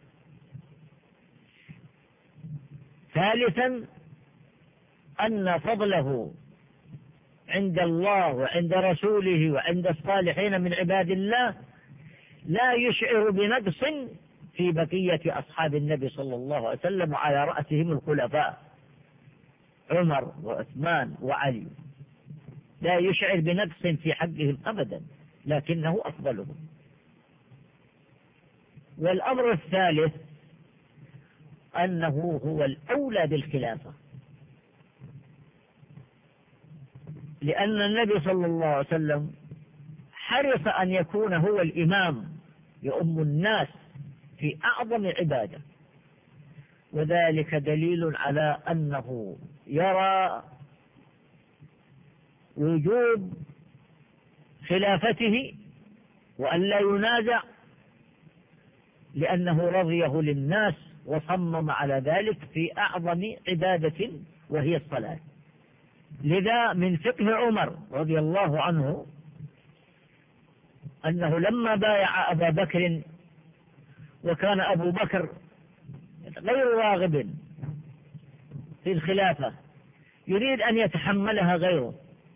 ثالثا، أن فضله عند الله وعند رسوله وعند الصالحين من عباد الله لا يشعر بنقص في بقية أصحاب النبي صلى الله عليه وسلم، وعلى رأسهم الخلفاء عمر وعثمان وعلي، لا يشعر بنقص في حقهم أبدا، لكنه أفضلهم. والأمر الثالث أنه هو الأولى بالخلافة، لأن النبي صلى الله عليه وسلم حرص أن يكون هو الإمام يؤم الناس في أعظم عبادة، وذلك دليل على أنه يرى وجوب خلافته وأن لا ينازع، لأنه رضيه للناس وصمم على ذلك في أعظم عبادة وهي الصلاة. لذا من فقه عمر رضي الله عنه أنه لما بايع أبا بكر وكان أبو بكر غير راغب في الخلافة، يريد أن يتحملها غيره.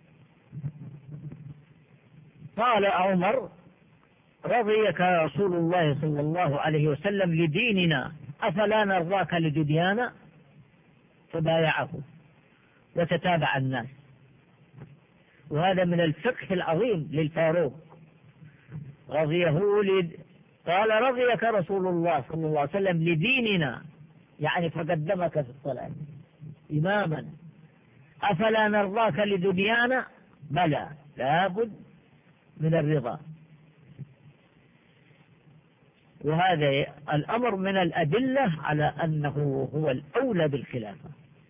قال عمر: رضيك رسول الله صلى الله عليه وسلم لديننا أفلا نرضاك لدنيانا؟ فبايعه وتتابع الناس. وهذا من الفقه العظيم للفاروق، قال: رضيك رسول الله صلى الله عليه وسلم لديننا، يعني فقدمك في الصلاة إماما. أفلا نرضاك لدنيانا؟ بلى، لابد من الرضا. وهذا الأمر من الأدلة على أنه هو الأولى بالخلافة،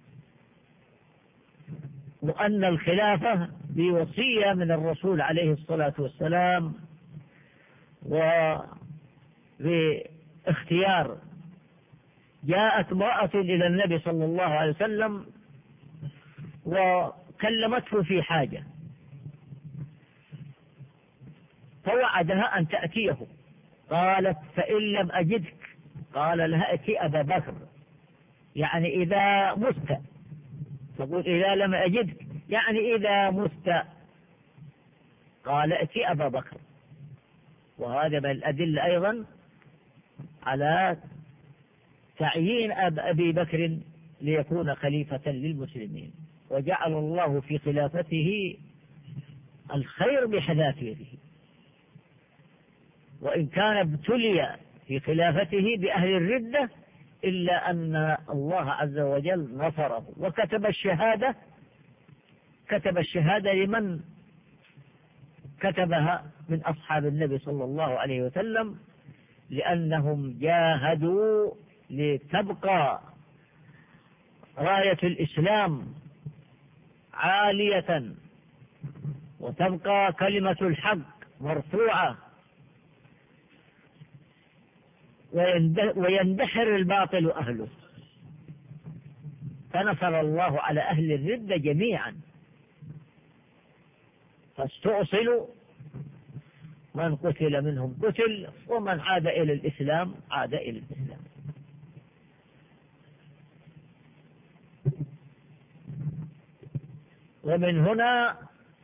وأن الخلافة بوصية من الرسول عليه الصلاة والسلام وباختيار. جاءت امرأة إلى النبي صلى الله عليه وسلم وكلمته في حاجة، فوعدها أن تأتيه. قالت: فإن لم أجدك. قال لها: ائتي أبا بكر، يعني إذا مت. تقول: إذا لم أجدك يعني إذا مت. قال: ائتي أبا بكر. وهذا من الأدلة أيضا على تعيين أبي بكر ليكون خليفة للمسلمين، وجعل الله في خلافته الخير بحذافيره، وإن كان ابتلي في خلافته بأهل الردة إلا أن الله عز وجل نصره وكتب الشهادة لمن كتبها من أصحاب النبي صلى الله عليه وسلم، لأنهم جاهدوا لتبقى راية الإسلام عالية وتبقى كلمة الحق مرفوعة ويندحر الباطل أهله. فنصر الله على أهل الردة جميعا، فاستؤصلوا، من قتل منهم قتل، ومن عاد إلى الإسلام عاد إلى الإسلام. ومن هنا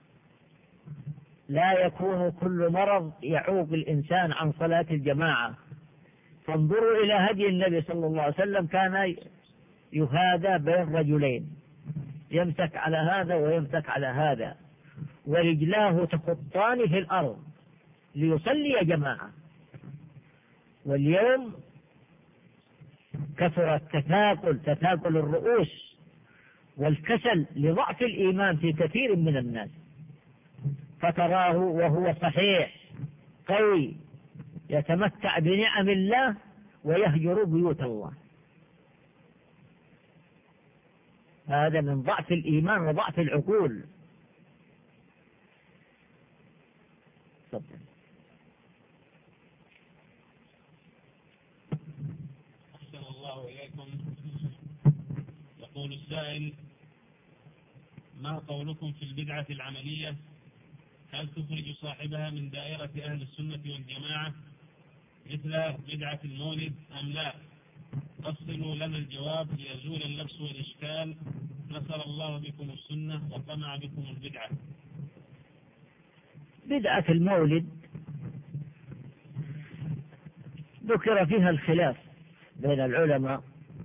لا يكون كل مرض يعوق الإنسان عن صلاة الجماعة. فانظروا إلى هدي النبي صلى الله عليه وسلم، كان يهادى بين رجلين، يمسك على هذا ويمسك على هذا، ورجلاه تخطان في الأرض ليصلي جماعة. واليوم كثر تثاقل الرؤوس والكسل لضعف الإيمان في كثير من الناس، فتراه وهو صحيح قوي يتمتع بنعم الله ويهجر بيوت الله. هذا من ضعف الإيمان وضعف العقول. أحسن الله إليكم. يقول السائل: ما قولكم في البدعة العملية؟ هل تخرج صاحبها من دائرة أهل السنة والجماعة مثل بدعة المولد أم لا؟ فصلوا لنا الجواب ليزول اللبس والإشكال. نصر الله بكم السنة وقمع بكم البدعة. بدعة المولد ذكر فيها الخلاف بين العلماء،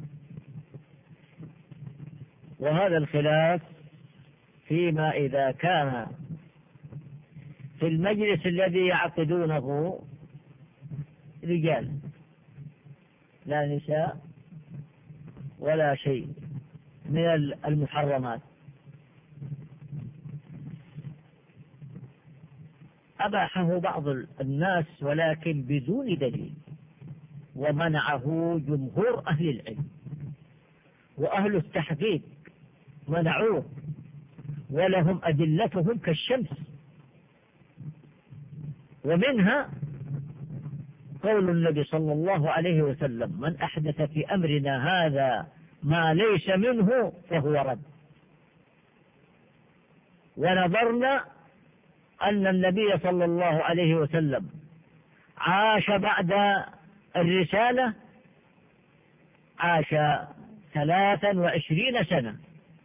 وهذا الخلاف فيما إذا كان في المجلس الذي يعقدونه رجال لا نساء ولا شيء من المحرمات، أباحه بعض الناس ولكن بدون دليل، ومنعه جمهور أهل العلم، وأهل التحقيق منعوه ولهم أدلتهم كالشمس. ومنها قول النبي صلى الله عليه وسلم: من أحدث في أمرنا هذا ما ليس منه فهو رد. ونظرنا أن النبي صلى الله عليه وسلم عاش بعد الرسالة عاش 23 سنة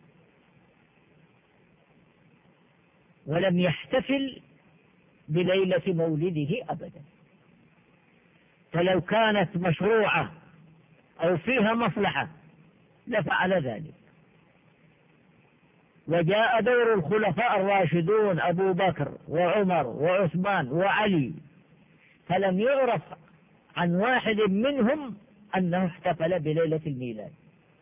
ولم يحتفل بليلة مولده أبدا، فلو كانت مشروعة أو فيها مصلحة لفعل ذلك. وجاء دور الخلفاء الراشدون أبو بكر وعمر وعثمان وعلي، فلم يعرف عن واحد منهم أنه احتفل بليلة الميلاد،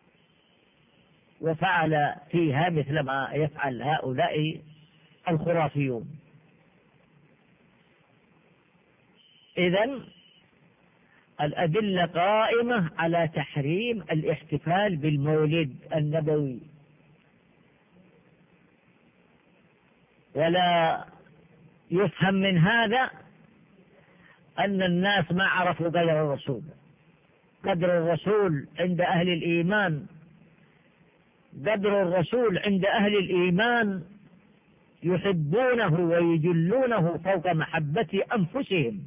وفعل فيها مثل ما يفعل هؤلاء الخرافيون. إذن الأدلة قائمة على تحريم الاحتفال بالمولد النبوي، ولا يفهم من هذا أن الناس ما عرفوا قدر الرسول. قدر الرسول عند أهل الإيمان، قدر الرسول عند أهل الإيمان يحبونه ويجلونه فوق محبة أنفسهم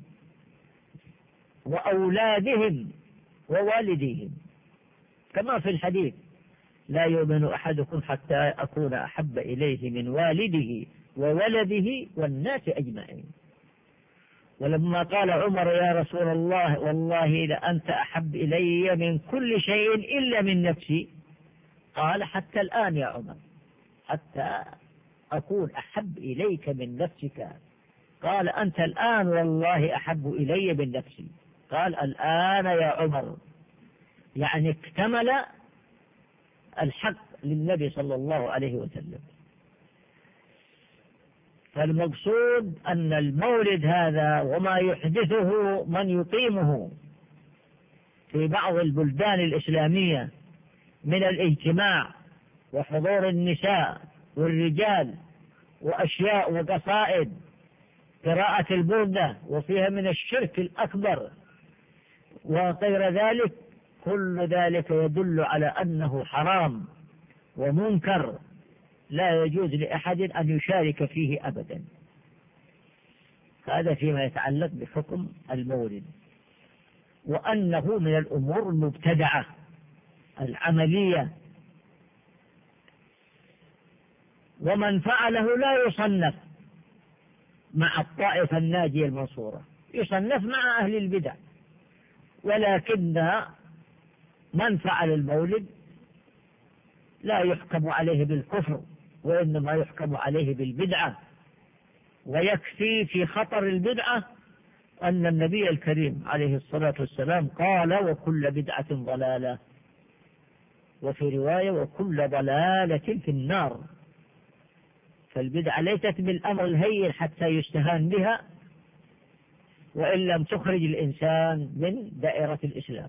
وأولادهم ووالديهم، كما في الحديث: لا يؤمن أحدكم حتى أكون أحب إليه من والده وولده والناس أجمعين. ولما قال عمر: يا رسول الله والله لأنت أحب إلي من كل شيء إلا من نفسي، قال: حتى الآن يا عمر، حتى أكون أحب إليك من نفسك. قال: أنت الآن والله أحب إلي من نفسي. قال: الآن يا عمر، يعني اكتمل الحق للنبي صلى الله عليه وسلم. فالمقصود أن المولد هذا وما يحدثه من يقيمه في بعض البلدان الإسلامية من الاجتماع وحضور النساء والرجال وأشياء وقصائد، قراءة البردة وفيها من الشرك الأكبر وغير ذلك، كل ذلك يدل على أنه حرام ومنكر لا يجوز لأحد أن يشارك فيه أبدا. هذا فيما يتعلق بحكم المولد، وأنه من الأمور المبتدعة العملية، ومن فعله لا يصنف مع الطائفة الناجية المنصورة، يصنف مع أهل البدع. ولكن من فعل المولد لا يحكم عليه بالكفر، وإنما يحكم عليه بالبدعة. ويكفي في خطر البدعة أن النبي الكريم عليه الصلاة والسلام قال: وكل بدعة ضلالة، وفي رواية: وكل ضلالة في النار. فالبدعة ليست بالأمر الهين حتى يستهان بها، وإن لم تخرج الإنسان من دائرة الإسلام.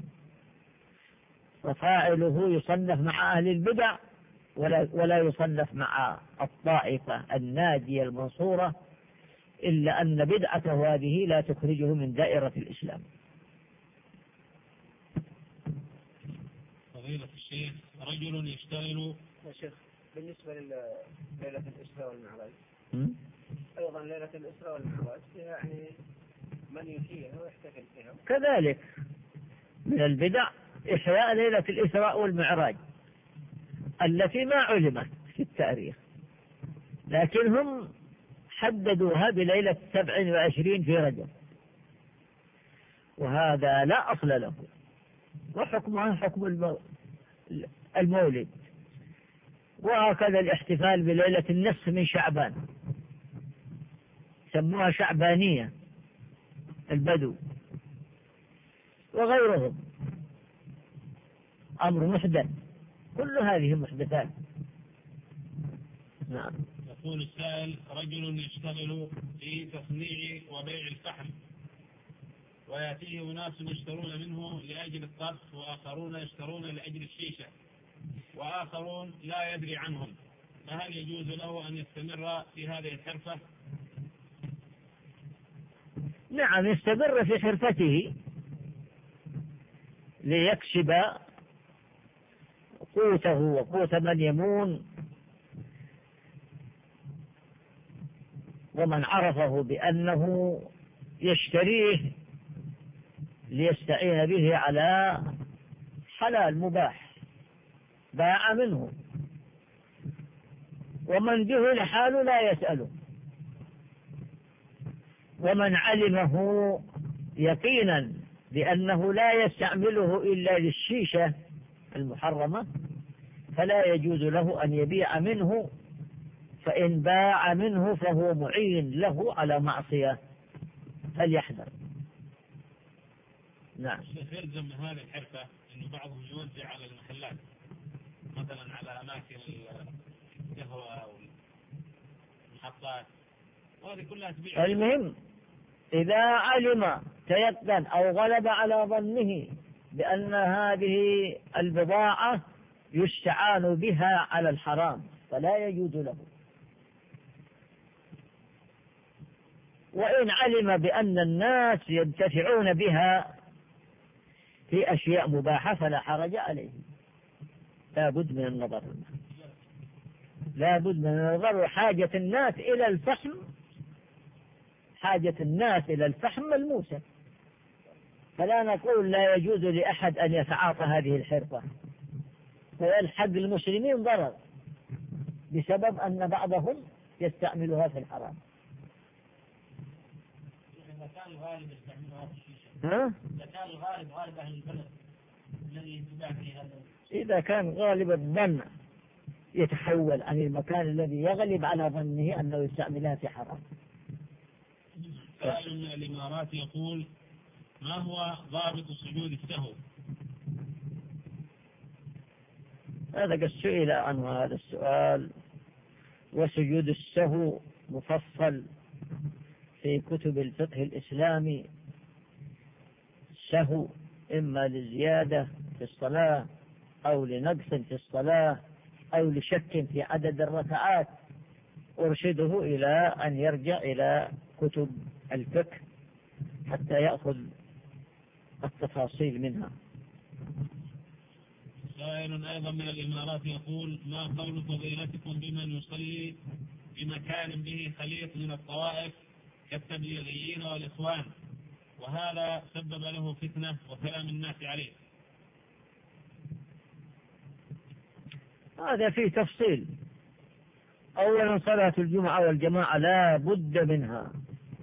وفاعله يصنف مع أهل البدع ولا يصنف مع الطائفة الناجية المنصورة، إلا أن بدعته هذه لا تخرجه من دائرة الإسلام. فضيلة الشيخ، رجل يشتغل. يا شيخ، بالنسبة لليلة الإسراء والمعراج، أيضا ليلة الإسراء والمعراج فيها يعني من يحييها ويحتفل فيها، كذلك من البدع إحياء ليلة الإسراء والمعراج التي ما علمت في التاريخ، لكنهم حددوها بليلة 27 في رجب، وهذا لا أصل له، وحكمها حكم المولد. وهكذا الاحتفال بليلة النصف من شعبان، سموها شعبانية البدو وغيرهم، أمر محدث، كل هذه محدثات. نعم. يقول السائل: رجل يشتغل في تصنيع وبيع الفحم، ويأتيه أناس يشترون منه لأجل الطبخ، وآخرون يشترون لأجل الشيشة، وآخرون لا يدري عنهم، فهل يجوز له أن يستمر في هذه الحرفة؟ نعم، يستمر في حرفته ليكسب قوته وقوت من يمون، ومن عرفه بأنه يشتريه ليستعين به على حلال مباح باع منه، ومن جهل حاله لا يسأله، ومن علمه يقينا بأنه لا يستعمله إلا للشيشة المحرمة فلا يجوز له أن يبيع منه، فإن باع منه فهو معين له على معصية، فليحذر. نعم. يلزم من هذه الحرفة أنه بعضهم يوزع على المحلات مثلا على أماكن القهوة أو المحطات، وهذه كلها تبيع. المهم إذا علم تيقن أو غلب على ظنه بأن هذه البضاعة يستعان بها على الحرام فلا يجوز له، وإن علم بأن الناس ينتفعون بها في أشياء مباحة فلا حرج عليه. لا بد من النظر، لا بد من النظر. حاجة الناس إلى الفحم، حاجة الناس إلى الفحم ملموسة، فلا نقول لا يجوز لأحد أن يتعاطى هذه الحرفة ويلحق المسلمين ضرر بسبب أن بعضهم يستعملها في الحرام. إذا كان الغالب يستعملها في الشيشة، إذا كان الغالب غالب أهل البلد الذي يتباع فيه هذا، إذا كان غالب الظن يتحول عن المكان الذي يغلب على ظنه أنه يستعملها في حرام. سائل من الإمارات يقول: ما هو ضابط سجود السهو؟ هذا قد سئل عنه هذا السؤال، وسجود السهو مفصل في كتب الفقه الإسلامي. السهو إما لزيادة في الصلاة أو لنقص في الصلاة أو لشك في عدد الركعات، أرشده إلى أن يرجع إلى كتب الفقه حتى يأخذ التفاصيل منها. سائل أيضا من الإمارات يقول: ما قول فضيلتكم بمن يصلي بمكان به خليط من الطوائف كالتبليغيين والإخوان، وهذا سبب له فتنة وكلام الناس عليه؟ هذا فيه تفصيل. أولا صلاة الجمعة والجماعة لا بد منها،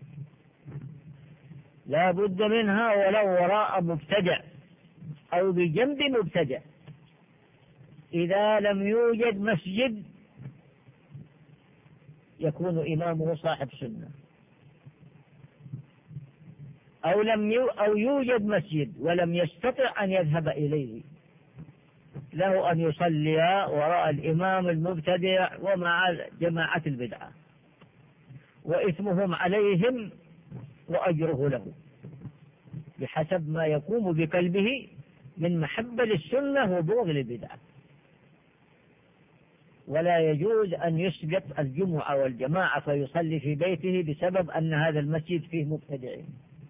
لا بد منها ولو وراء مبتدع أو بجنب مبتدع. إذا لم يوجد مسجد يكون إمامه صاحب سنة، أو يوجد مسجد ولم يستطع أن يذهب إليه، له أن يصلي وراء الإمام المبتدع ومع جماعة البدعة، وإثمهم عليهم وأجره له بحسب ما يقوم بقلبه من محبة للسنة وبغض للبدعة. ولا يجوز أن يسقط الجمعة والجماعة فيصلي في بيته بسبب أن هذا المسجد فيه مبتدعين،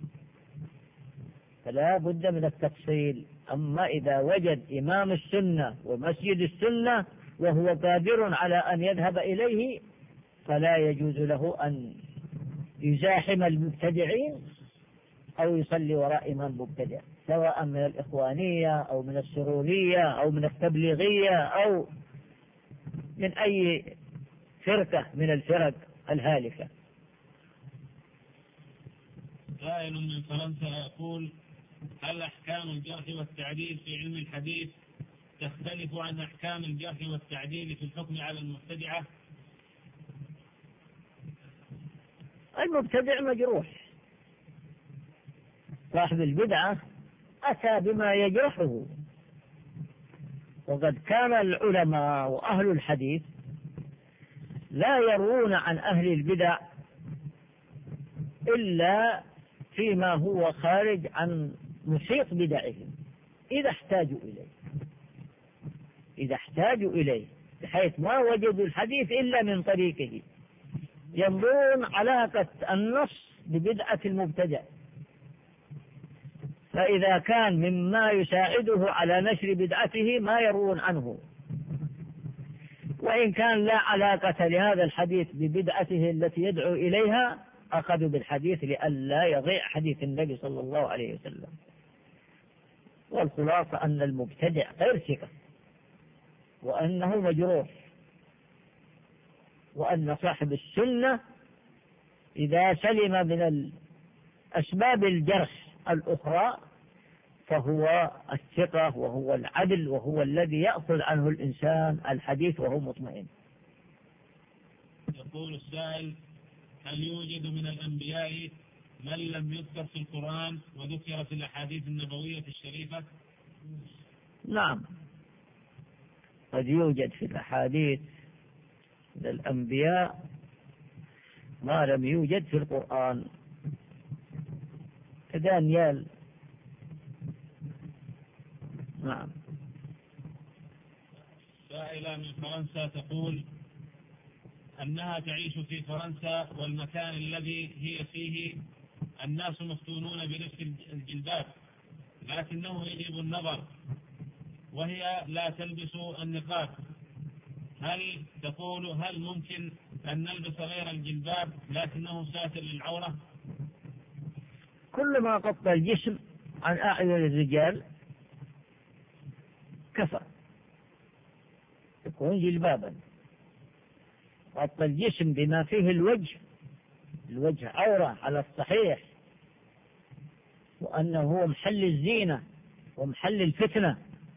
فلا بد من التفصيل. أما إذا وجد إمام السنة ومسجد السنة وهو قادر على أن يذهب إليه فلا يجوز له أن يزاحم المبتدعين أو يصلي وراء إمام مبتدع، سواء من الإخوانية أو من السرورية أو من التبليغية أو من أي فرقة من الفرق الهالكة. سائل من فرنسا يقول: هل أحكام الجرح والتعديل في علم الحديث تختلف عن أحكام الجرح والتعديل في الحكم على المبتدعة؟ المبتدع مجروح، صاحب البدعة أتى بما يجرحه. وقد كان العلماء وأهل الحديث لا يروون عن أهل البدع إلا فيما هو خارج عن محيط بدعهم إذا احتاجوا إليه بحيث ما وجدوا الحديث إلا من طريقه، ينظرون علاقة النص ببدعة المبتدع، فإذا كان مما يساعده على نشر بدعته ما يروون عنه، وإن كان لا علاقة لهذا الحديث ببدعته التي يدعو إليها أخذوا بالحديث لئلا يضيع حديث النبي صلى الله عليه وسلم. والخلاصة أن المبتدع غير ثقة، وأنه مجروح، وأن صاحب السنة إذا سلم من أسباب الجرح الأخرى فهو الثقة وهو العدل وهو الذي يأخذ عنه الإنسان الحديث وهو مطمئن. يقول السائل: هل يوجد من الأنبياء من لم يذكر في القرآن وذكر في الأحاديث النبوية الشريفة؟ نعم، قد يوجد في الأحاديث من الأنبياء ما لم يوجد في القرآن، كدانيال. نعم. سائلة من فرنسا تقول أنها تعيش في فرنسا، والمكان الذي هي فيه الناس مفتونون بلبس الجلباب لكنه يجب النظر، وهي لا تلبس النقاب. هل ممكن أن نلبس غير الجلباب لكنه ساتر للعورة؟ كل ما غطى الجسم عن أعين الرجال كفى، يكون جلبابا. غطى الجسم بما فيه الوجه عورة على الصحيح، وأنه هو محل الزينة ومحل الفتنة.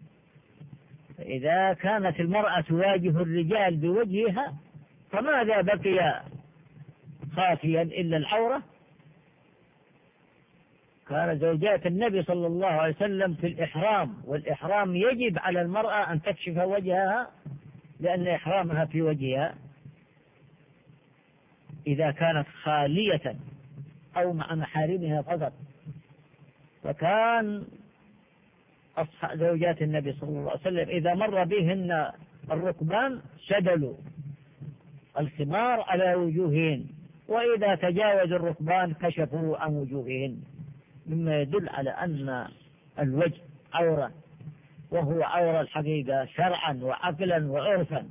فإذا كانت المرأة تواجه الرجال بوجهها فماذا بقي خافيا إلا العورة؟ كان زوجات النبي صلى الله عليه وسلم في الإحرام، والإحرام يجب على المرأة أن تكشف وجهها لأن إحرامها في وجهها إذا كانت خالية أو مع محارمها فقط. فكان زوجات النبي صلى الله عليه وسلم إذا مر بهن الركبان سدلوا الخمار على وجوههن، وإذا تجاوز الركبان كشفوا عن وجوههن، مما يدل على أن الوجه عورة، وهو عورة الحقيقة شرعا وعقلا وعرفا.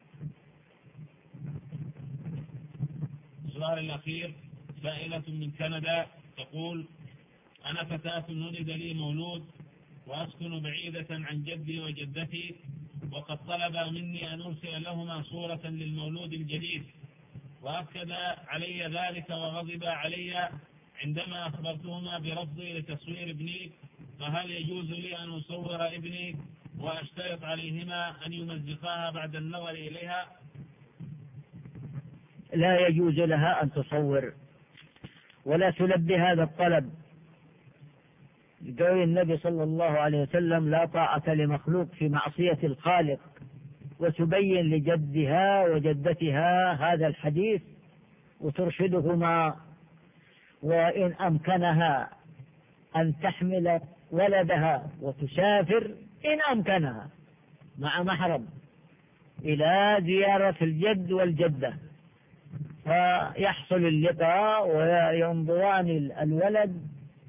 السؤال الأخير، سائلة من كندا تقول: أنا فتاة ولد لي مولود وأسكن بعيدة عن جدي وجدتي، وقد طلب مني أن أرسل لهما صورة للمولود الجديد، وأكد علي ذلك وغضب علي عندما أخبرتهما برفضي لتصوير ابني، فهل يجوز لي أن أصور ابني وأشترط عليهما أن يمزقاها بعد النظر إليها؟ لا يجوز لها أن تصور ولا تلبي هذا الطلب، قول النبي صلى الله عليه وسلم: لا طاعة لمخلوق في معصية الخالق، وتبين لجدها وجدتها هذا الحديث وترشدهما، وإن أمكنها أن تحمل ولدها وتسافر إن أمكنها مع محرم إلى زيارة الجد والجدة، فيحصل اللقاء وينظران الولد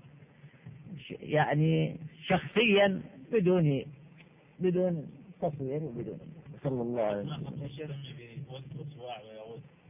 يعني شخصيا بدون تصوير وبدون. صلى الله عليه وسلم.